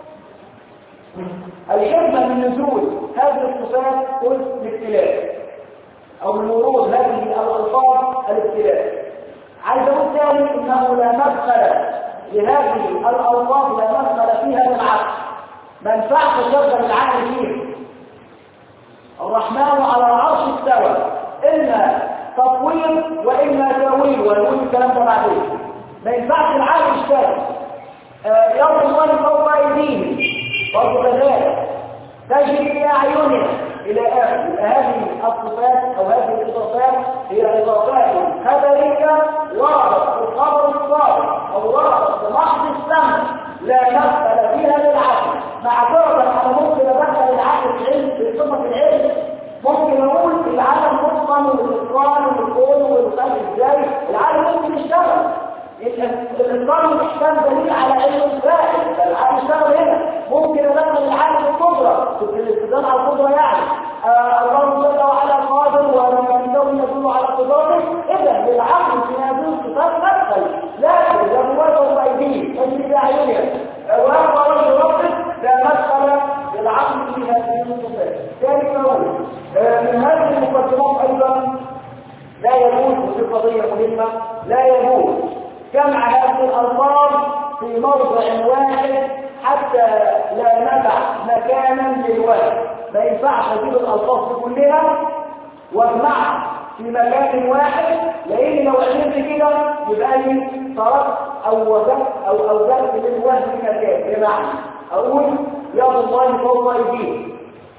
الحكمة من نزول هذه الصفات قلت الابتلاء أو من ورود هذه الألفاظ الابتلاء. عايز أقول ثاني إنه لا مدخل لهذه الألفاظ لا مدخل فيها للعقل. ما ينفعش تشغل العقل فيه. الرحمن على العرش استوى، إما تطويل وإما تأويل، ونقول الكلام ده بعدين. ما ينفعش العقل يشتغل. يد الله فوق أيديهم برضه كذلك تجري بأعيننا إلى آخر. هذه الصفات أو هذه الإضافات هي إضافات خبرية وردت في الخبر الصادق أو وردت بمحض السمع لا مدخل فيها للعقل. معذرة أنا ممكن أدخل العقل في علم في صفة العلم. ممكن أقول العالم متقن والإتقان والكون والخلق إزاي. العالم ممكن يشتغل. الإتقان محتاج دليل على علم الفاعل. العالم يشتغل هنا. ممكن أدخل العالم القدرة في الاستدلال على القدرة يعني الله جل وعلا قادر ولما يدل على قدرته. إذا للعقل في هذه الصفات مدخل، لكن إذا هو بأيديه تجري بأعينها ويبقى رجل ربك لا مدخل للعقل في هذه الصفات. ثاني نقول من هذه المقدمات أيضا لا يجوز، وفي قضية مهمة، لا يجوز جمع هذه الألفاظ في موضع واحد حتى لا ندع مكانا للواحد. ما ينفعش اجيب الألفاظ دي كلها واجمعها في مكان واحد، لأن لو عملت كده يبقى لي تركت أو وجدت أو أوجدت للوحد في مكان. بمعنى أقول يد الله فوق أيديهم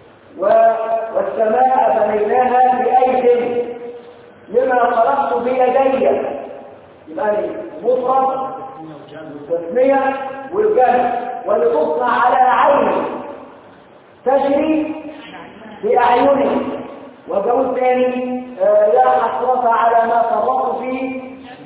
والسماء بنيناها بأيد لما خلقت بيدي، يبقى لي مفرد والتسمية والجمع واللي تصنع على عين تجري بأعينه. وجوز ثاني لا حسرة على ما فرطت فيه.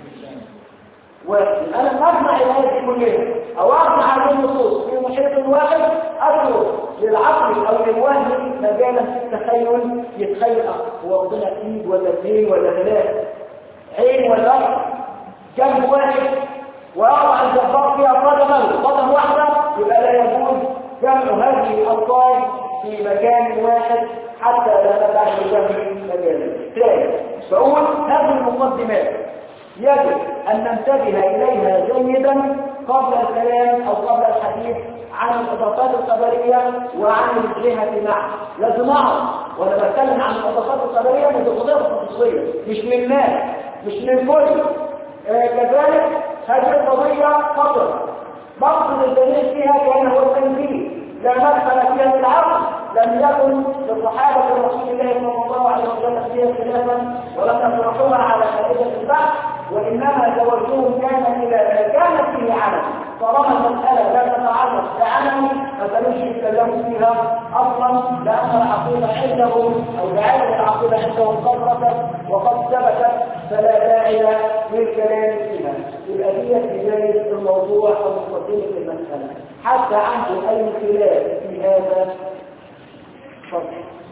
وأنا أجمع الآيات كلها أو أجمع هذه النصوص في محيط واحد، أترك للعقل أو للوهم مجالا في التخيل يتخيل هو ربنا ايد ولا اثنين ولا ثلاثة، عين ولا جنب واحد، وأضع الجبار فيها قدم واحدة. يبقى لا يجوز جمع هذه الألفاظ في مكان واحد حتى لا ندع للوهم مجالا. ثاني بقول هذه المقدمات يجب أن ننتبه إليها جيدا قبل الكلام أو قبل الحديث عن الإضافات الخبرية وعن الجهة معه. لازم أعرف وأنا بتكلم عن الإضافات الخبرية من الإضافات الخصوصية، مش من الناس، مش من الكل. كذلك هذه القضية خطر مقصد الدليل فيها كان هو التنزيل، لا مدخل فيها للعقل، لم يكن لصحابة رسول الله صلى الله عليه وسلم فيها خلافا ولم يطرحوها على فائدة البحث، وإنما توجههم كان إلى ما كان فيه عمل. طالما المسألة لا تتعلق بعمل فسنوش يتكلموا فيها أصلا، لأن العقيدة عندهم أو لعلم العقيدة عندهم قدرة وقد ثبتت، فلا داعي للكلام فيها. الأدية بداية الموضوع أو مقدمة المسألة. حتى عنده أي خلاف في هذا فضل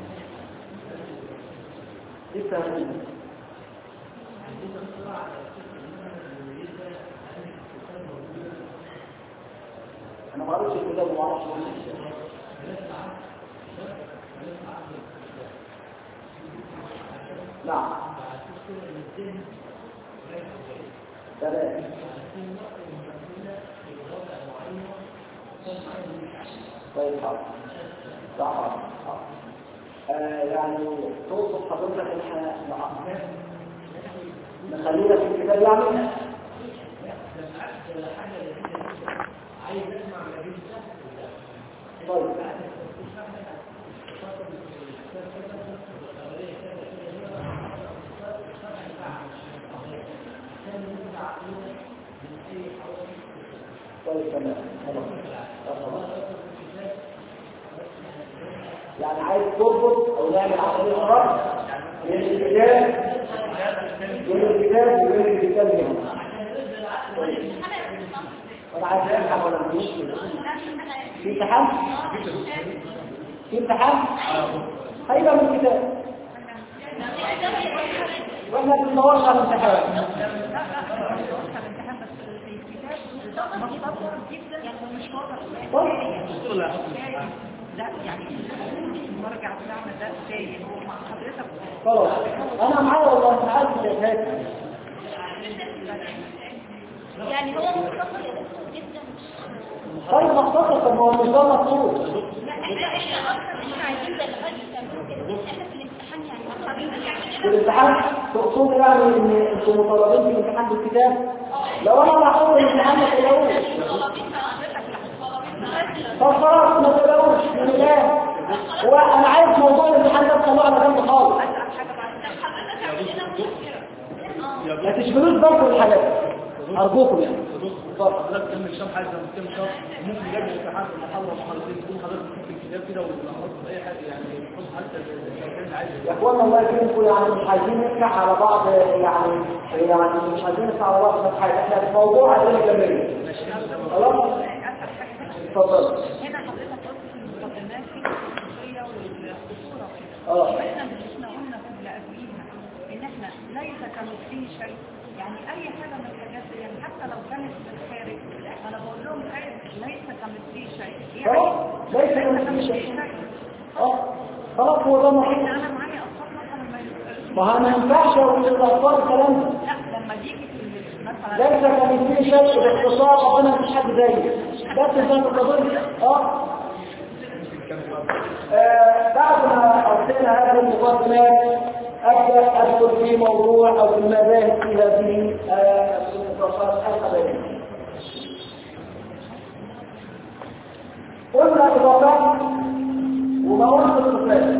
لسه أنا ما قريتش الكتاب وما أعرفش نعم تمام طيب حاضر صح يعني توصف حضرتك احنا نخلينا في الكتاب يعني طيب طيب تمام يعني عايز تربط او نعمل عمليه ربط بين الكتاب وبين الكتاب هنا. انا عايز الحق ولا مش في امتحان؟ في امتحان؟ هيبقى من الكتاب واحنا بندورش على الامتحان. لا يعني المرجع بتاعنا ده سايب مع حضرتك خلاص انا معايا والله مش عارف الشهادات يعني هو مختصر يا دكتور جدا. طيب مختصر طب ما هو مش ده مطلوب. لا احنا اصلا مش عايزين زي الحاج تعملوا كده، احنا في الامتحان يعني في الامتحان تقصد يعني ان انتم مطالبين في الامتحان بالكتاب؟ لو انا محفوظ الامتحان ما تقلقوش. طب خلاص ما تقلقوش من الله. هو انا عايز موضوع الامتحان ده تطلعه على جنب خالص. ما تشغلوش بالكم بالحاجات ارجوكم يعني. حضرتك كمل شرح عايز كم شرح ممكن يجي امتحان في المحاضره محاضرتين تكون حضرتك في الكتاب كده ونحط اي حاجه يعني نحط حتى الكلام عايز. يا اخوانا الله يكرمكم يعني مش عايزين نفتح على بعض يعني مش عايزين نفتح على بعض في حاجه، احنا في موضوع عايزين نكمله. خلاص؟ اتفضل. هنا حضرتك قلت في المقدمات في الخصوصيه والخصوره كده. احنا قلنا قبل قبليها ان احنا ليس كمثله شيء، يعني اي حاجه من الحاجات دي يعني حتى لو كانت من الخارج انا بقول لهم ليس كمثله شيء. ليس كمثله شيء. خلاص هو ده محيط. انا معايا اطفال مثلا ما ينفعش اقول للاطفال الكلام ده. لا لما تيجي مثلا ليس كمثله شيء باختصار ربنا مفيش حد زيه. بس انت القضيه بعد ما قضينا هذه المقدمات ابدا ادخل في موضوع او في المذاهب في هذه النقاشات الخبريه. قلنا اضافات ومواقف الصفات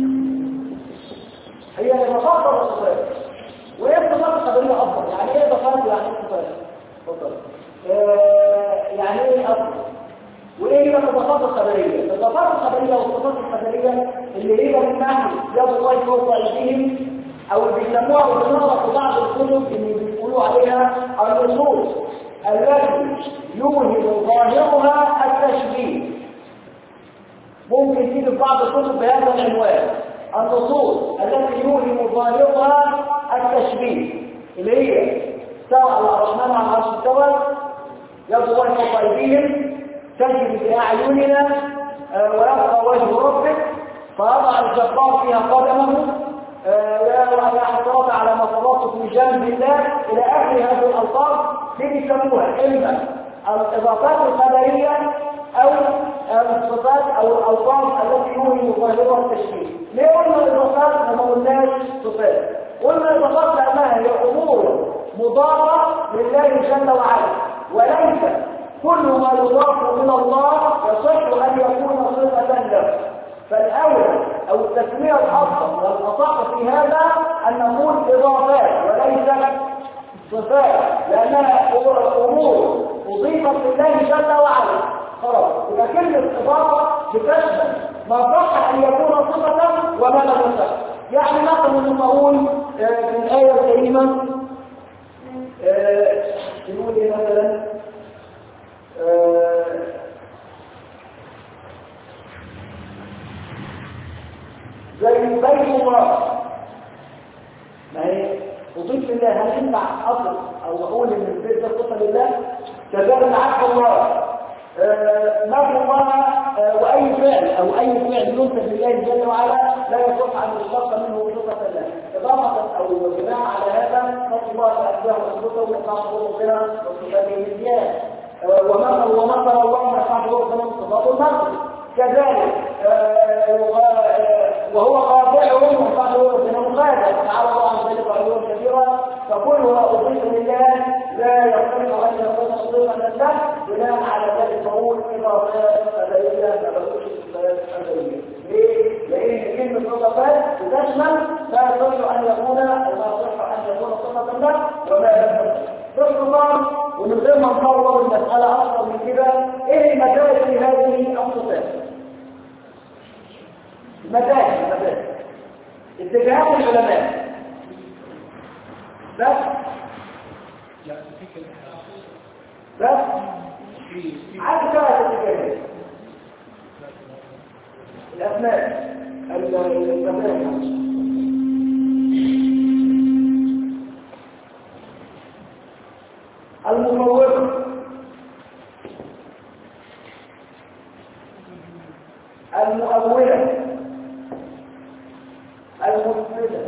هي الاضافات والصفات. وايه الاضافات الخبريه افضل؟ يعني ايه اضافات ويعني ايه صفات؟ اتفضل. يعني ايه افضل؟ وايه هي الاضافات الخبريه؟ الاضافات الخبريه والصفات الخبريه اللي هي من ناحيه يد الله فوق ايديهم او اللي بيسموها وبنقرا في بعض الكتب اللي بيقولوا عليها النصوص التي يوهم ظاهرها التشبيه. ممكن تيجي في بعض الكتب بهذا العنوان النصوص التي يوهم ظاهرها التشبيه، اللي هي سواء الرحمن على العرش استوى، يد الله فوق ايديهم، تجري بأعيننا ويبقى وجه ربك فيضع الجبار فيها قدمه ولا حصرات على مصابات في جانب الله إلى آخر هذه الألفاظ. دي بيسموها إما الإضافات الخبرية أو الصفات أو الألفاظ التي يوهم ظاهرها التشبيه. ليه قلنا الإضافات وما قلناش صفات؟ قلنا الإضافات لأنها هي أمور مضافة لله جل وعلا وليست كل ما يضاف إلى الله يصح أن يكون صفة له. فالأول أو التسمية الأفضل والأصح في هذا أن نقول إضافات وليس صفات، لأنها أمور أضيفت لله جل وعلا. خلاص، إذا كلمة إضافة بتشمل ما صح أن يكون صفة وما لم يصح. يعني مثلا نقول في الآية الكريمة نقول إيه مثلا زي بيت الله، ما هي أضيف لله، هل ينفع أصل أو أقول إن البيت ده صفة لله؟ كذلك عبد الله، نبي الله، وأي فعل أو أي فعل ينسب لله جل وعلا لا يصح أن يشتق منه صفة الله. إضافة أو بناء على هذا نص الله أشباه وصفته ونقاط ربنا وصفاته الزيادة، ومثل الله نقاط ربنا وصفاته المثل كذلك، وهو قاطعهم ونقاط ربنا مخادع، تعالى الله عن ذلك علوا كثيرا. فكلها أضيف لله لا يصح أن يكون صفة لله بناء على ذلك نقول إضافات أدائية ما بقولش صفات أدائية. ليه؟ لأن كلمة إضافات بتشمل ما يصح أن يكون أو ما يصح أن يكون صفة له وما لم يصح. باختصار ومن غير ما نطور المسألة أكثر من كده، إيه المدارس في هذه الصفات؟ المدارس اتجاهات العلماء بس عدد ثلاثة اتجاهات. الأسماء المفوضة، المؤولة، المفسدة.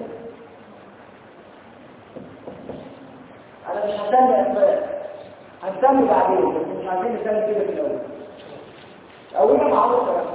أنا مش هسمي أسماء، هنسمي بعدين، بس مش عايزين نسمي كده في الأول. أولها معروفة بس.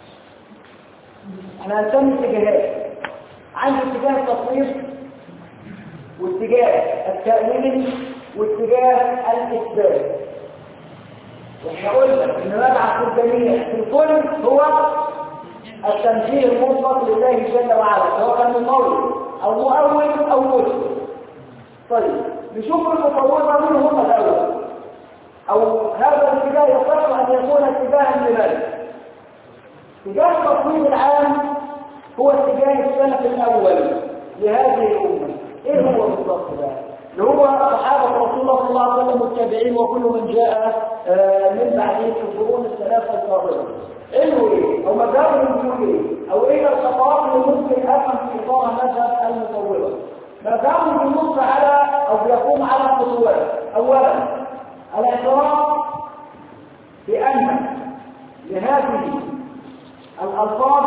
احنا هنسمي اتجاهات. عندي اتجاه التصوير واتجاه التأويل واتجاه الإثبات. واحنا قلنا ان مبعث الجميع في الكل هو التنزيه المطلق لله جل وعلا، سواء كان ممول او مؤول او مسلم. طيب نشوف المفوضة مين هم الأول، او هذا الاتجاه يصح ان يكون اتجاها لمن؟ اتجاه التصوير العام هو اتجاه السلف الاول لهذه الامه. ايه هو بالضبط ده؟ اللي هو صحابه رسول الله صلى الله عليه وسلم والتابعين وكل من جاء من بعدهم في القرون الثلاثه الفاضله. انه ايه؟ او مذهبهم بيقول ايه؟ او ايه الخطوات اللي ممكن افهم في اطار مذهب المفوضه؟ مذهبهم بينص على او بيقوم على خطوات. اولا الاعتراف بان لهذه الألفاظ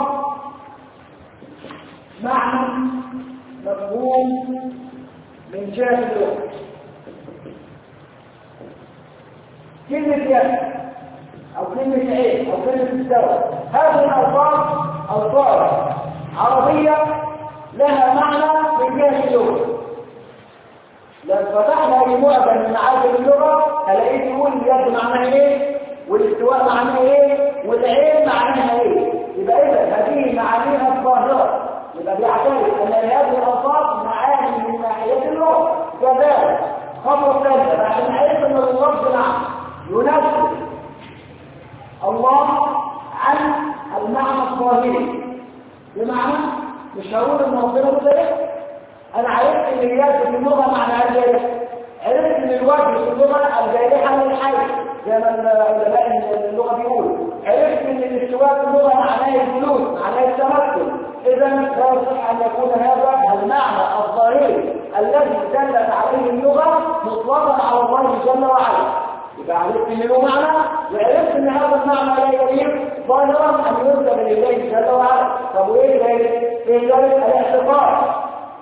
معنى مفهوم من جهة اللغة. كلمة يد أو كلمة عين أو كلمة استوى، هذه الألفاظ ألفاظ عربية لها معنى من جهة اللغة. لو فتحنا مجموعة من معاجم اللغة هلاقيه يقول اليد معناها ايه، والاستواء معناها ايه، والعين معناها ايه. يبقى اذا هذه معانيها الظاهرة، يبقى بيعترف ان هذه الألفاظ معاني من ناحية اللغة. كذلك خطوة ثالثة عشان نعرف ان اللفظ نعم ينزل الله عن المعنى الظاهري، بمعنى مش هقول ان ربنا كده. انا عرفت ان اليد في اللغه معناها الجارح، عرفت ان الوجه في اللغه الجارحه للحي زي ما علماء اللغه بيقولوا، عرفت ان الاستواء في اللغه معناه الجلوس، معناه التمكن. اذا لا يصح ان يكون هذا المعنى الظاهري الذي دلت عليه اللغه مطلقا على الله جل وعلا. يبقى عرفت ان له معنى، وعرفت ان هذا المعنى لا يليق ظاهرا ان ينسب لله جل وعلا. طب وايه ذلك؟ ايه ذلك؟ الاعتقاد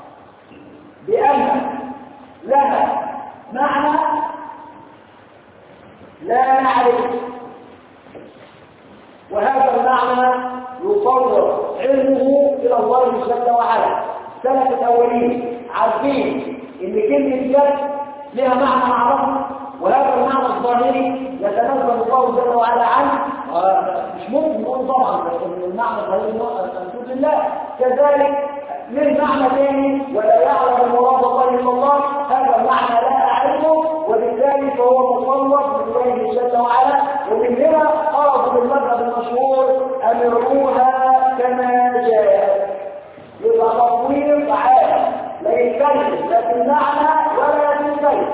بأن لها معنى لا نعرف، وهذا المعنى يفوض علمه إلى الله جل وعلا. سلف الأولين عارفين إن كلمة يد لها معنى نعرفه وهذا المعنى الظاهري يتنزل الله جل وعلا عنه، مش ممكن نقول طبعا ان المعنى الظاهري منسوب لله. كذلك من معنى ثاني ولا يعلم مراد الله الا الله، هذا المعنى لا اعرفه، وبالتالي فهو مصور بالله جل وعلا. ومن هنا خرجوا بالمذهب المشهور امروها كما جاءت، يبقى تطوير عام لا يتكلم لا في المعنى ولا في الكلمه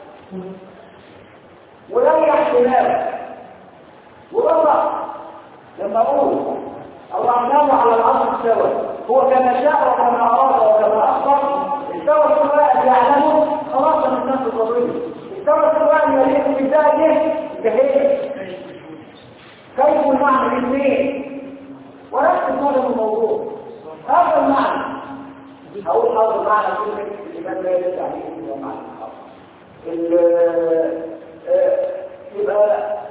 ولا احتمال. وبرضه لما اقول الرحمن على العرش استوى، هو كما شاء وكما اراد وكما اخبر. استوى سواء يعلمه خلاص من الناس القضيه، استوى سواء يليق بذاته كيف كيف المعنى الاثنين وركز هذا الموضوع. هذا المعنى هقول هذا المعنى كلمه الامام لا يدل عليه هو معنى يبقى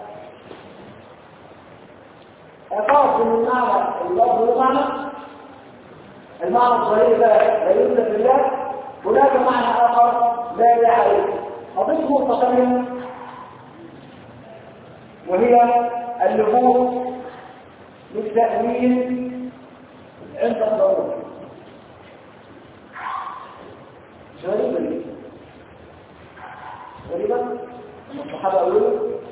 أخاف من المعنى اللفظ والمعنى. المعنى الصحيح لا يوجد في الله. هناك معنى آخر لا يعرف أضيف مستقيم، وهي اللجوء للتأويل عند الضرورة. غريبة ليه؟ غريبة؟ الصحابة أولوا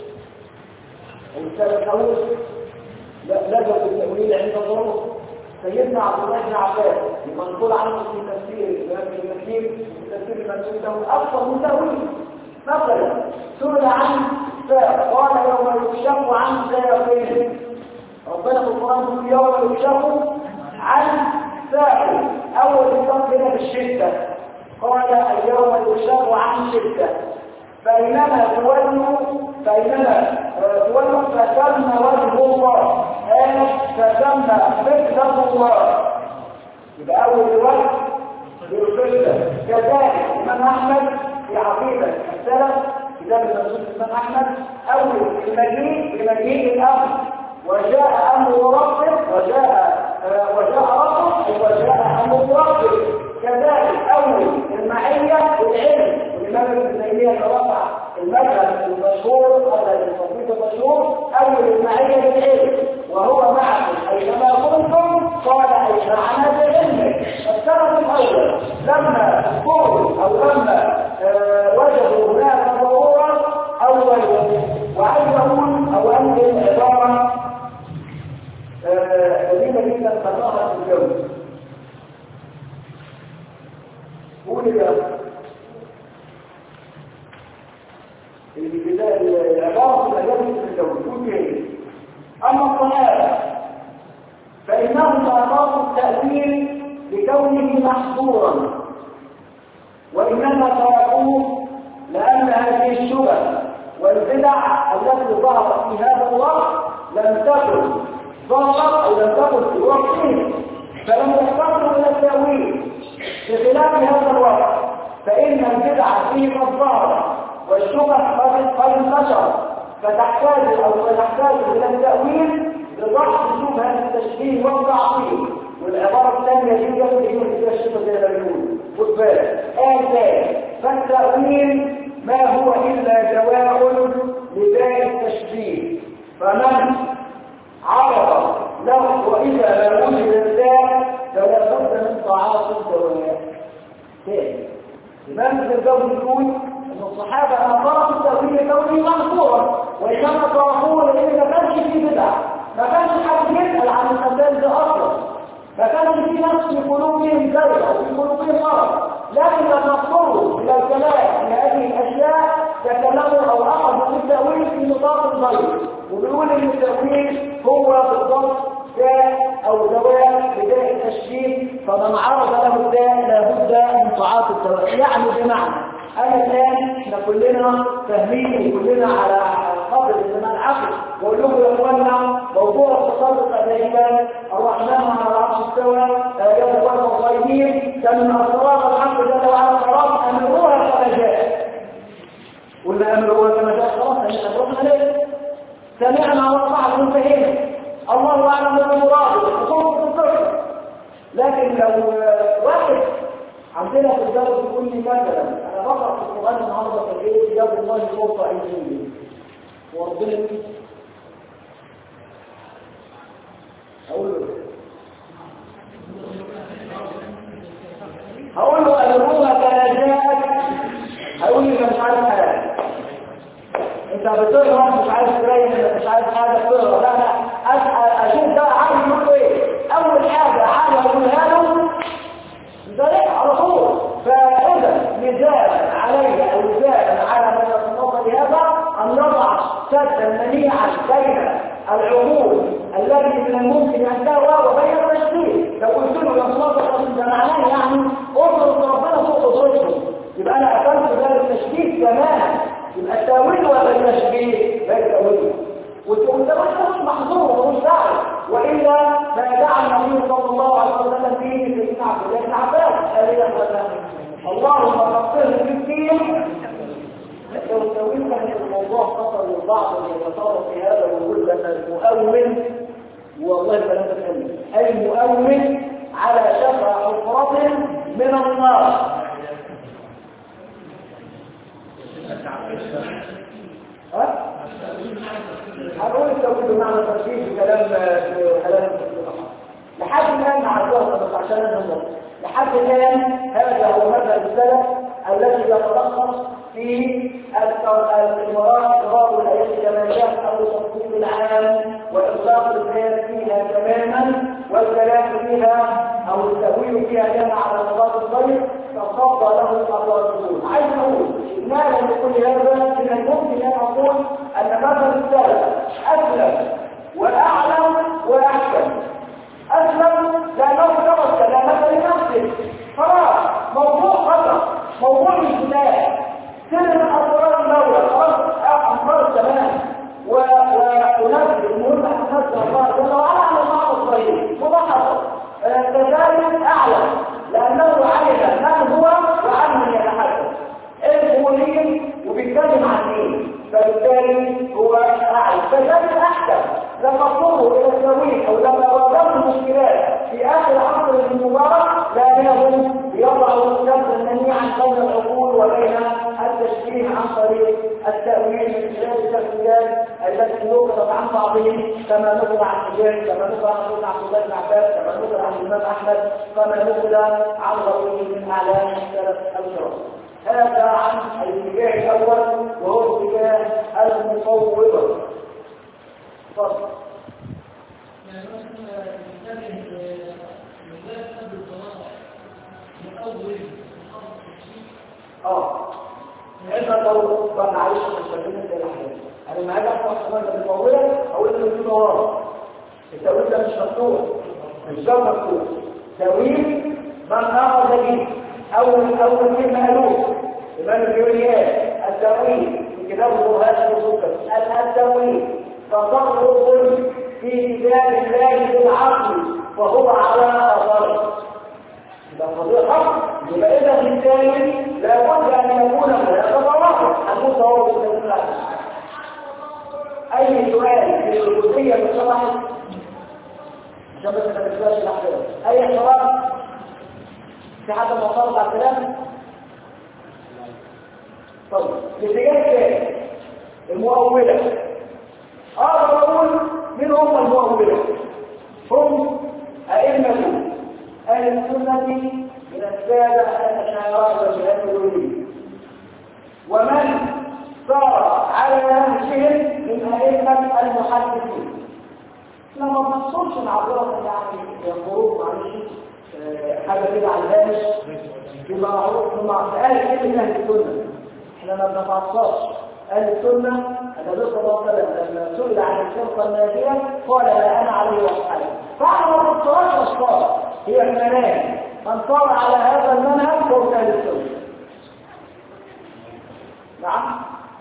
والسلف الأول لجوا بالتأويل عند الضرورة. سيدنا عبد الله بن عباس المنقول عنه في تفسير ابن كثير تفسير المنسوب له أكثر من تأويل. مثلا سئل عن ساق قال يوم يكشف عن ساقين. ربنا في القرآن يوم يكشف عن ساق. أول كتاب هنا بالشدة قال اليوم يكشف عن شدة. بينما تولوا فسمى وجه الله فسمى فكرة الله. يبقى أول وجه بالفكرة. كذلك الإمام أحمد في عقيدة السلف كتاب المنسوب الإمام أحمد أول بمجيء الأمر وجاء أمر ربك وجاء ربك وجاء أمر ربك. كذلك أول المعية والعلم. والإمام ابن تيمية رفع المذهب المشهور هذا التصنيف المشهور أول المعية بالعلم وهو معكم أينما كنتم قال أي معنا بعلمك. السبب الأول لما قولوا أو لما وجدوا هناك ضرورة أول وعايز أقول أو أنزل عبارة جميلة جدا خطأها في الجو. قول يا العبارة الأجابة في الجو تقول كيف؟ أما الصحابة فإنهم أضافوا التأويل لكونه محظورا، وإنما تركوه لأن هذه الشبه والبدع التي ظهرت في هذا الوقت لم تكن ظهرت أو لم تكن في وقته، فلم يحتاجوا إلى التأويل. بخلاف هذا الوقت فإن البدع فيه قد ظهرت والشبه قد انتشر، فتحتاج إلى التأويل لضعف شبهة التشبيه والتعطيل. والعبارة الثانية هي إلى الشبه زي ما بيقولوا. خد بالك فالتأويل ما هو إلا جواب لذات التشبيه، فمن عرض له وإذا لا وجد الذات فلا بد من تعاطي الدواء. ثاني الإمام الجوزي يقول أن الصحابة ما تركوا التأويل كونه محظورا، وإنما تركوه لأن ما كانش فيه بدع، ما كانش حد يسأل عن المسائل ده أصلا، ما كانش في ناس في قلوبهم زيغ أو في قلوبهم مرض. لكن لما اضطروا إلى الكلام في هذه الأشياء تكلموا أو أخذوا التأويل في نطاق الغير، وبيقول إن التأويل هو بالضبط داء أو دواء بداء التشبيه، فمن عرض له الداء لابد من تعاطي الدواء. يعني بمعنى أنا الآن احنا كلنا فاهمين وكلنا على قدر الزمان عقل، وأقول لكم يا إخواننا موضوع التصرف الأمريكان الرحمن على العرش استوى يوم القيامة الغيبين كان من أسرار الحق جل وعلا خلاص أمروها كما جاء. قلنا أمروها كما جاء خلاص أمرنا ليه؟ سمعنا وأطعنا وانتهينا، الله أعلم بمراده وصوت التصرف. لكن لو واحد عندنا في الدرس يقول لي مثلا انا قرأ في القرآن النهارده في الايه؟ يد الله فوق أيديهم وربنا هقول له أدروها كنجاك هقول لي مش عارف حاجة انت بتقرا مش عارف تبين مش عارف حاجة تقرا لا لا أسأل أشوف ده عارف يقول ايه أول حاجة عارف أقولها له ده على طول فإذا نداء علي أو نداء على من يتصرف بهذا أن نضع سدا منيعا بين العقول التي من الممكن أن تهوى وبين التشكيل لو قلت له يتصرف ده معناه يعني أضرب ربنا فوق قدرته يبقى أنا أكلت ذلك التشكيل تماما يبقى التأويل ولا التشكيل لا التأويل والتأويل مش محظور ومش داعي وإلا ما دعا النبي صلى الله عليه وسلم فيه سيدنا عبد الله بن عباس قال يا اللهم فقهه في الدين لو التأويل كان الموضوع خطر للبعض يتصرف في هذا ويقول أن المؤول والله فلا تتكلم المؤول على شفا حفرة من النار هقول التوحيد بمعنى تركيز كلام لحد الان مع الدراسه بس عشان النظر لحد الان هذا هو مذهب السلف الذي يتلخص في الامارات اضراب الايات الجماليه او تفصيل العام واطلاق الكلام فيها تماما والكلام فيها او التأويل فيها كان على نظام الطريق فخطى له الأطلاقون عايز أقول ماذا لكل هذا من الممكن أن أقول أن مثل السلف أسلم وأعلم وأحسن أسلم لأنه كما سلامة لنفسه خلاص موضوع خطأ موضوع الإسلام سر أسرار الدولة خلاص أمر تمام ونفس المهم أن نفس الله جل وعلا على المعنى الصحيح وضحط كذلك أعلم لأنه علم من هو وعن من يتحدث القولين وبيتكلم عن مين فبالتالي هو أعلم كذلك أحكم لما اضطروا إلى التأويل أو لما واجهوا مشكلات في آخر عصر المبارك لأنهم يضعوا السد منيعا بين العقول وبين التشبيه عن طريق التأويل من خلال التأويلات التي نقلت عن بعضهم كما نقل عن حجاج كما نقل عن سيدنا عبد الله بن عباس كما نقل عن الإمام أحمد كما نقل عن رجل من أعلام السلف الكرام هذا عن الاتجاه الأول وهو اتجاه المصوبة فضل إذا لو بقى معلش مستخدمين زي الأحيان أنا معاك أفتح كمان المطولة أقول إنه في نوار التأويل ده مش مفتوح مش ده مفتوح تأويل من أخذ به أول كلمة ألوف إمام الجوليات التأويل في كتاب القرآن والسكر التأويل تصرف في كتاب الله بالعقل وهو على أثره ده قضية حق يبقى إذا بالتالي لابد أن يكون هناك ضوابط هنقول ضوابط أي سؤال في الجزئية بالشرح عشان بس ما تنساش الأحداث أي سؤال في حد معترض على الكلام؟ طيب الاتجاه الثاني المؤولة أقدر أقول مين هم المؤولة؟ هم أئمة أهل السنة من السادة الأشاعرة والجهاد ومن صار على نهجهم من أئمة المحدثين لما بنصرش العبارة يعني الخروج معلش حاجة كده على الهامش بمعروف أهل السنة احنا ما بنتعصبش أهل السنة النبي صلى الله عليه وسلم لما سئل عن الفرقة الناجية قال لا أنا عليه وأصحابي فأنا ما بنصرش أشخاص هي المناهج من صار على هذا المنهج فهو أهل السنة نعم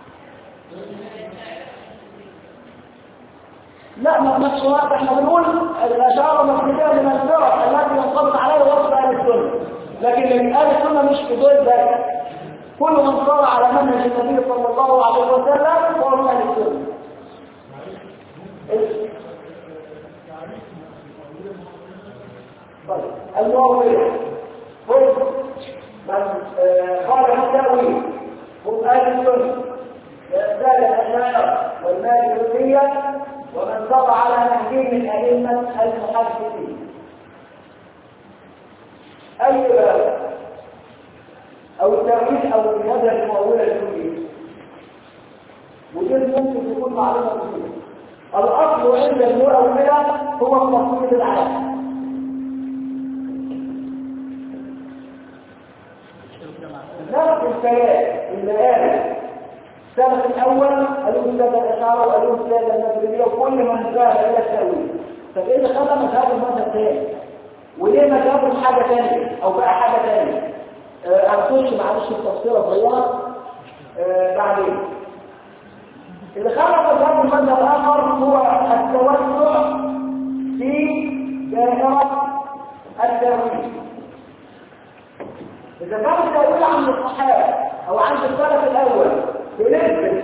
لا ما نفس الوقت احنا بنقول الأشاعرة مخلوقية من الفرق التي ينطبق عليها وصف أهل السنة لكن أهل السنة مش في ضد ذلك كل من صار على منهج النبي صلى الله عليه وسلم فهو من أهل السنة طيب المؤولة قال التأويل هم أهل السنة زاد الأشاعرة والمالكية ومن سار على نهجهم من أئمة المحدثين. أي باب أو التأويل أو المذهب المؤولة الكلية ودي ممكن تكون معلومة كلية. الأصل عند المؤولة هو التصوير العام. نفس الكلام اللي قال السلف الأول قالوا السادة الأشاعرة وقالوا السادة المغربية وكل من ذهب إلى التأويل. طب إيه اللي خلى مذهب المذهب تاني؟ وليه مذهبهم حاجة تانية أو بقى حاجة تانية؟ هنخش معلش التفصيلة صغيرة بعدين. اللي خلى مذهب المذهب الآخر هو التوسع في دائرة التأويل. إذا كان التأويل عند الصحابة أو عند السلف الأول بنسبة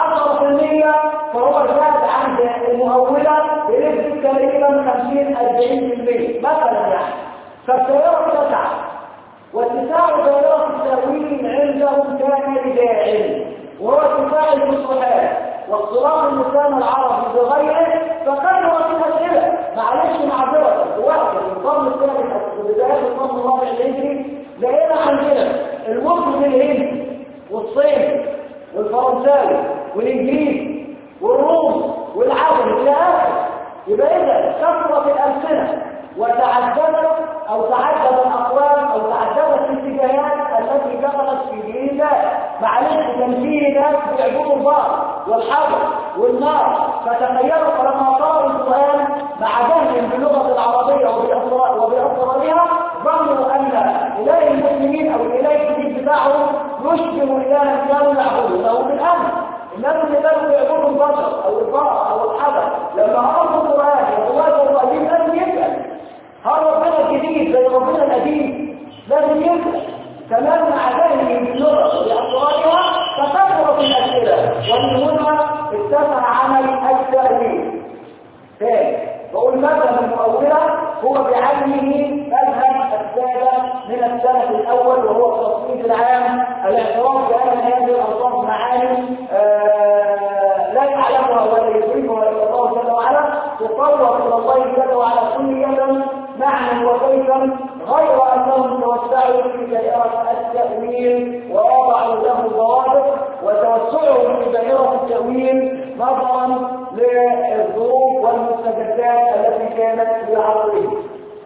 10% فهو زاد عند المؤولة بنسبة تقريبا 50-40% مثلا يعني. فالدائرة اتسعت واتساع دائرة التأويل عندهم كان بداعي وهو اتساع المصطلحات واختلاط اللسان العربي بغيره فكثرت الأسئلة. معلش معذرة دلوقتي القرن الثالث أو بداية القرن الرابع الهجري لقينا عندنا المسلم الهندي والصيني والفرنساوي والانجليزي والروم والعجم الى اخره. يبقى اذا كثرت الالسنه وتعددت او تعدد الاقوال او تعددت الاتجاهات التي دخلت في دين الله. معلش كان في ناس بيعبدوا البار والحجر والنار فتخيلوا فلما صار القران مع جهل باللغه العربيه وباسرارها ظنوا ان اله المسلمين او الاله الجديد بتاعهم يشبه الها كانوا يعبدونه بالامر. الناس اللي كانوا يعبدوا البشر او البار او الحجر لما عرفوا القران وقوات القديم لازم يسال هل ربنا الجديد زي ربنا القديم؟ لازم يسال. كمان مع جهلهم باللغه وباسرارها تكثرت الاسئله ومن هنا اتسع عمل التأويل. ثاني بقول مذهب المؤولة هو بعينه مذهب السادة من السلف الأول وهو التصويت العام الاعتراف بأن هذه الألفاظ معاني لا يعلمها ولا يدركها إلا الله جل وعلا تطور إلى الله جل وعلا كلية معنى وكيفا غير أنهم توسعوا في دائرة التأويل ووضعوا له ضوابط وتوسعوا في دائرة التأويل نظرا للظروف والمستجدات التي كانت في عصرهم.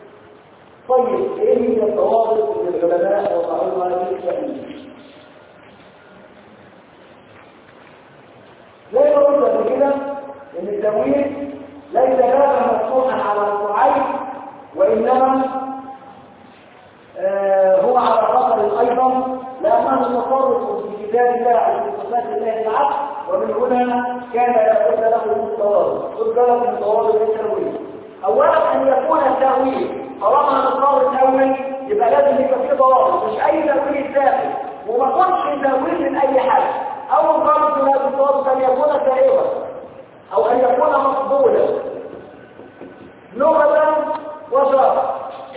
طيب ايه هي الضوابط اللي العلماء وضعوها للتأويل؟ زي ما قلت قبل كده ان التأويل ليس بابا مفتوحا على الصعيد وانما هو على خطر ايضا لانه متطرق في كتاب الله او في صفات الله العقل ومن هنا كان لابد له من ضوابط. خذ بالك من ضوابط التأويل. اولا ان يكون التأويل طالما هنختار الاول يبقى لازم يبقى فيه ضوابط مش اي تأويل ثابت وما كنتش تأويل من اي حاجه. اول ضابط من هذه الضوابط ان يكون سائغا او ان يكون مقبولا لغه وشرعا.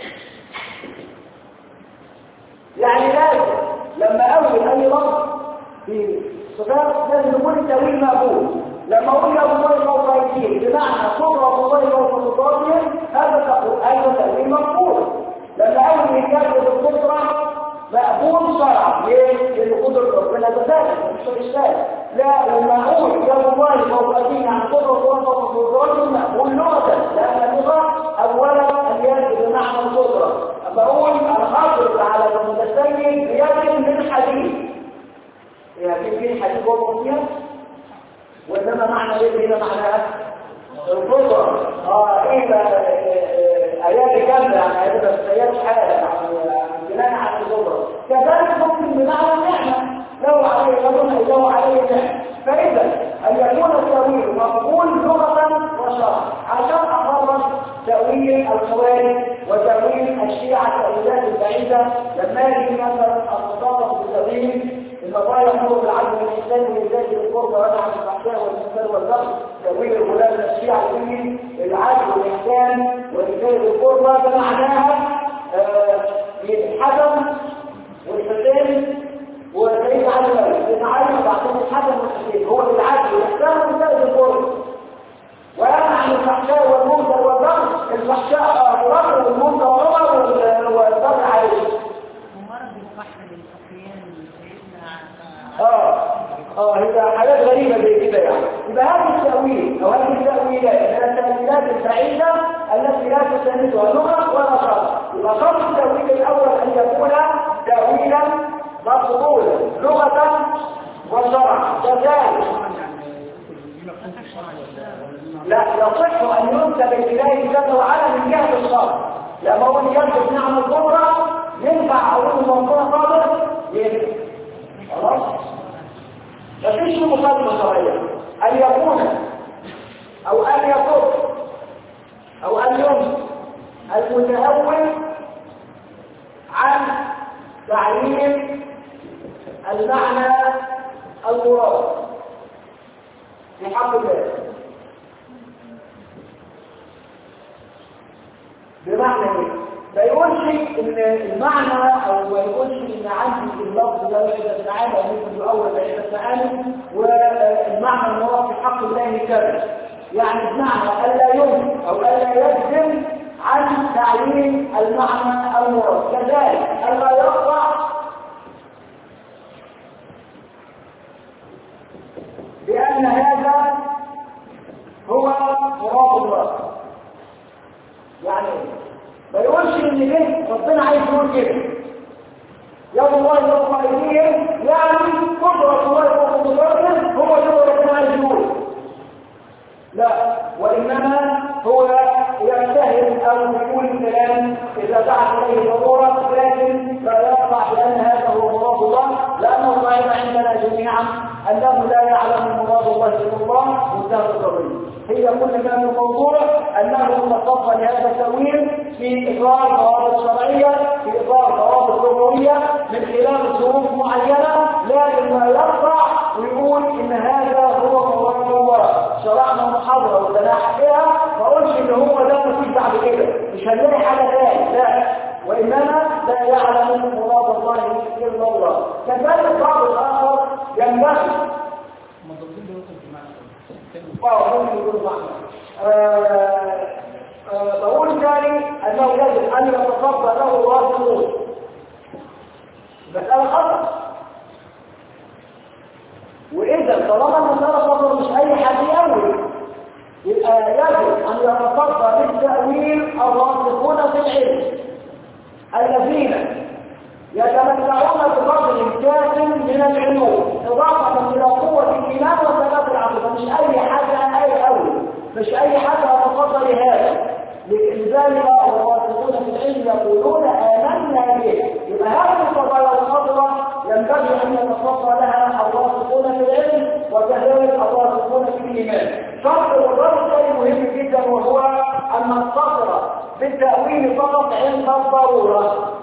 يعني لازم لما اول اي لفظ في صفات لازم يكون التأويل مقبول. لما اقول يا الله فوق ايديهم بمعنى قدرة الله فوق قدراتهم هذا تأويل مقبول. لما اول يكافئ بالقدرة مقبول شرعا. ليه؟ لان قدرة ربنا تزال مش اشكال. لا لما اقول يا الله فوق ايديهم عن قدرة الله فوق قدراتهم مقبول لغة لان اللغة اولا اليد بمعنى القدرة. بقول الحافظ على المتسيد بيد من حديد يعني في حديد وقت فيها وإنما معنى يد هنا معناها القدرة. ايه بقى ايات كاملة يعني ايات حالة يعني بناء على القدرة. كذلك ممكن بمعنى النعمة لو عليه غضب لو عليه نعمة. فإذا أن يكون التأويل مقبول لغة وشرعا عشان أخرج تأويل الخوارج وتأويل الشيعة التأويلات البعيدة لما يجي مثلا الخطابة بالتأويل النظايا يأمر بالعدل والإحسان وإيجاد القرب وينهى عن الفحشاء والمنكر والبغي. تأويل الغلاة الشيعة الديني العدل والإحسان وإيجاد القرب ده معناها يتحكم والحسين وسيدنا علي سيدنا علي وبعدين الحسن والحسين هو اللي العدل يحترم وسائل القرى ويمنع عن الفحشاء والمنكر والبغي. الفحشاء أبو بكر والمنكر عمر والبغي عائشة. ومرض البحر للفقيان هي حاجات غريبة زي كده يعني. يبقى هذا التأويل أو هذه التأويلات من التأويلات البعيدة التي لا تساندها لغة ولا شرع. يبقى شرط التأويل الأول أن يكون تأويلا مقبولا لغة وشرعا. كذلك لا يصح أن ينسب إليه جل وعلا من جهة الشرع. لما هو ينسب نعم الكبرى ينفع أقول موضوع خالص ينفع. خلاص؟ مفيش مقدمة شرعية أن يكون أو أن يكون أو أن ينسب المتأول عن تعليم المعنى المراد في حق الله. بمعنى ايه؟ ما يقولش ان المعنى او ما يقولش ان عندي اللفظ ده عدة معاني او ممكن يؤول بعدة معاني والمعنى المراد في حق الله كذا. يعني بمعنى الا يمكن او الا يجزم عن تعليم المعنى المراد. كذلك الا يقطع بان هذا هو مراد الله. يعني ما يقولش ان ليه ربنا عايز يقول كده يوم الله يوم ايديهم يعني قدرة الله فوق قدرته هو اللي ربنا عايز يقول. لا وانما هو يجتهد او يقول الكلام اذا دعت اليه ضروره لكن لا يقطع بان هذا هو مراد الله لانه قاعد عندنا جميعا انه لا يعلم مراد الله الا الله وانتهت القضيه. هي كل ما في الموضوع انه تصفى لهذا التأويل في اطار ضوابط شرعيه في اطار ضوابط لغويه من خلال ظروف معينه لكن ما يقطع ويقول ان هذا هو مراد الله. شرعنا محاضره وتلاحق فيها ما اقولش ان هو ده مفيش بعد كده مش هنلاقي حاجه ثانيه لا وانما لا يعلم مراد الله الا الله. كذلك بعض الاخر ينبغي بقول ثاني انه يجب ان يتصفى له الراسخون. مسألة خطأ. واذا طالما المسألة خطأ مش اي حد يأول يبقى يجب ان يتصفى بالتأويل الراسخون في العلم الذين يتمتعون بقدر كاف من العلوم اضافه الى قوه الايمان وثبات العقيده. مش اي حاجه اي اول مش اي حاجه هتفضل لهذا لذلك الراسخون في العلم يقولون امنا به. يبقى هذه القضايا الخطره ينبغي ان يتصفى لها الراسخون في العلم وكذلك الراسخون في الايمان. شرط الرابط شيء مهم جدا وهو ان نقتصر بالتاويل فقط عند الضروره.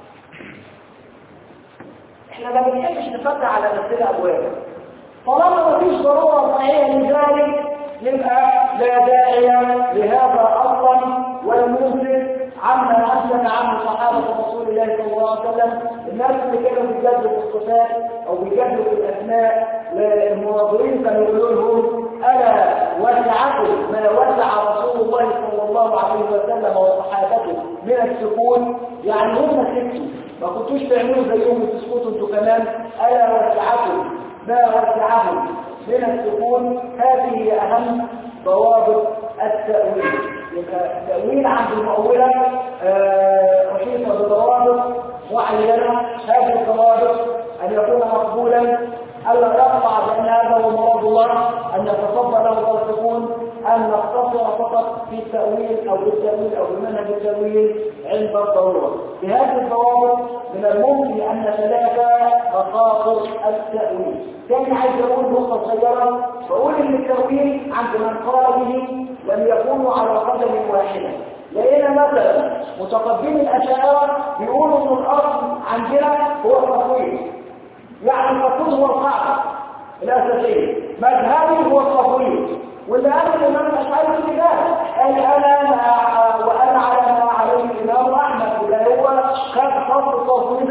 احنا ما بنحبش نفتح على نفسنا ابواب طالما ما فيش ضروره صحيحه لذلك يبقى لا داعي لهذا اصلا والمسلم عما امسك عنه صحابه رسول الله صلى الله عليه وسلم. الناس اللي كانوا بيجادلوا في الصفات او بيجادلوا في الاسماء المناظرين كانوا يقولوا لهم الا وسعكم ما وسع رسول الله صلى الله عليه وسلم وصحابته من السكون. يعني هم سكتوا ما كنتوش تعملوا زيهم وتسكتوا انتوا كمان. الا وسعكم ما وسعهم من السكون. هذه اهم ضوابط التأويل. يبقى التأويل عند المؤولة رشيدة بضوابط معينة. هذه الضوابط أن يكون مقبولا ألا يقطع بأن هذا هو مراد الله أن يتصفى له الراسخون أن نقتصر فقط في التأويل أو بالتأويل أو بمنهج التأويل عند الضرورة. بهذه الضوابط من الممكن أن نتلافى مخاطر التأويل. ثاني عايز أقول نقطة صغيرة بقول إن التأويل عند من قال به لم يكونوا على قدم واحدة. لقينا مثلا متقدمين الأشاعرة بيقولوا إن الأصل عندنا هو التفويض. يعني التفويض هو القاعدة الأساسية. مذهبي هو التفويض. واللي قال الإمام الأشعري في ذلك قال أنا على ما عليه الإمام أحمد وده هو خد خط التفويض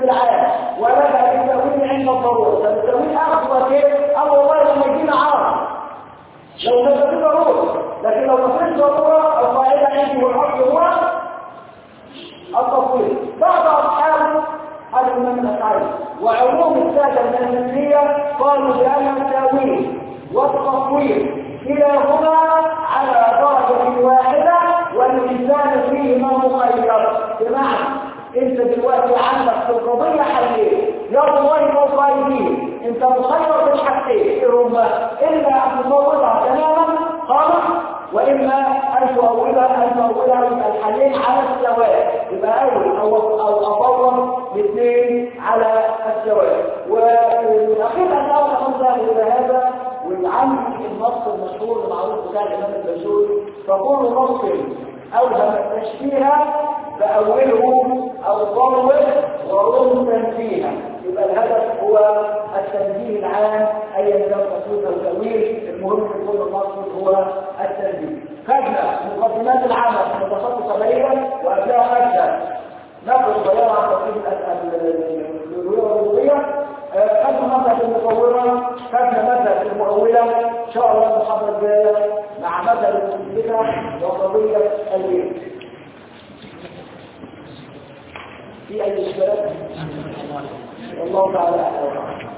العام ولها للتأويل عند الضرورة. فالتأويل أخذ كيف؟ أو والله لما يجينا عام لو ما في ضرورة، لكن لو ما فيش ضرورة القاعدة عندي والأصل هو التطويل. بعض أصحاب هذا من الأفعال وعموم السادة النسبية قالوا بأن التأويل والتطويل كلاهما على درجة واحدة والإنسان فيهما مخير. بمعنى انت دلوقتي عندك في القضية حلين، يا الله موقعين، انت مخير في الحاجتين، ايه هما؟ اما ان تصورها تماما خالص، واما ان تؤولها الحلين على السواء، يبقى او اصور الاثنين على السواء. والاخير ان اقول الى هذا والعمل النص المشهور المعروف بتاع الامام البشوري فكل نص اوهم التشبيه فأوله أو ضرب ورم تنفيها. يبقى الهدف هو التنبيه العام أي كان تصوير أو تأويل، المهم في كل نص هو التنبيه. خدنا مقدمات العمل متخصصة قليلا وقبلها خدنا نقل صغيرة عن ترتيب الألوهية والربوبية، خدنا مذهب المصورة، خدنا مذهب المؤولة. إن شاء الله المحاضرة الجاية مع مذهب المثبتة وقضية البيت. في أي إشكالات؟ والله تعالى أعلم.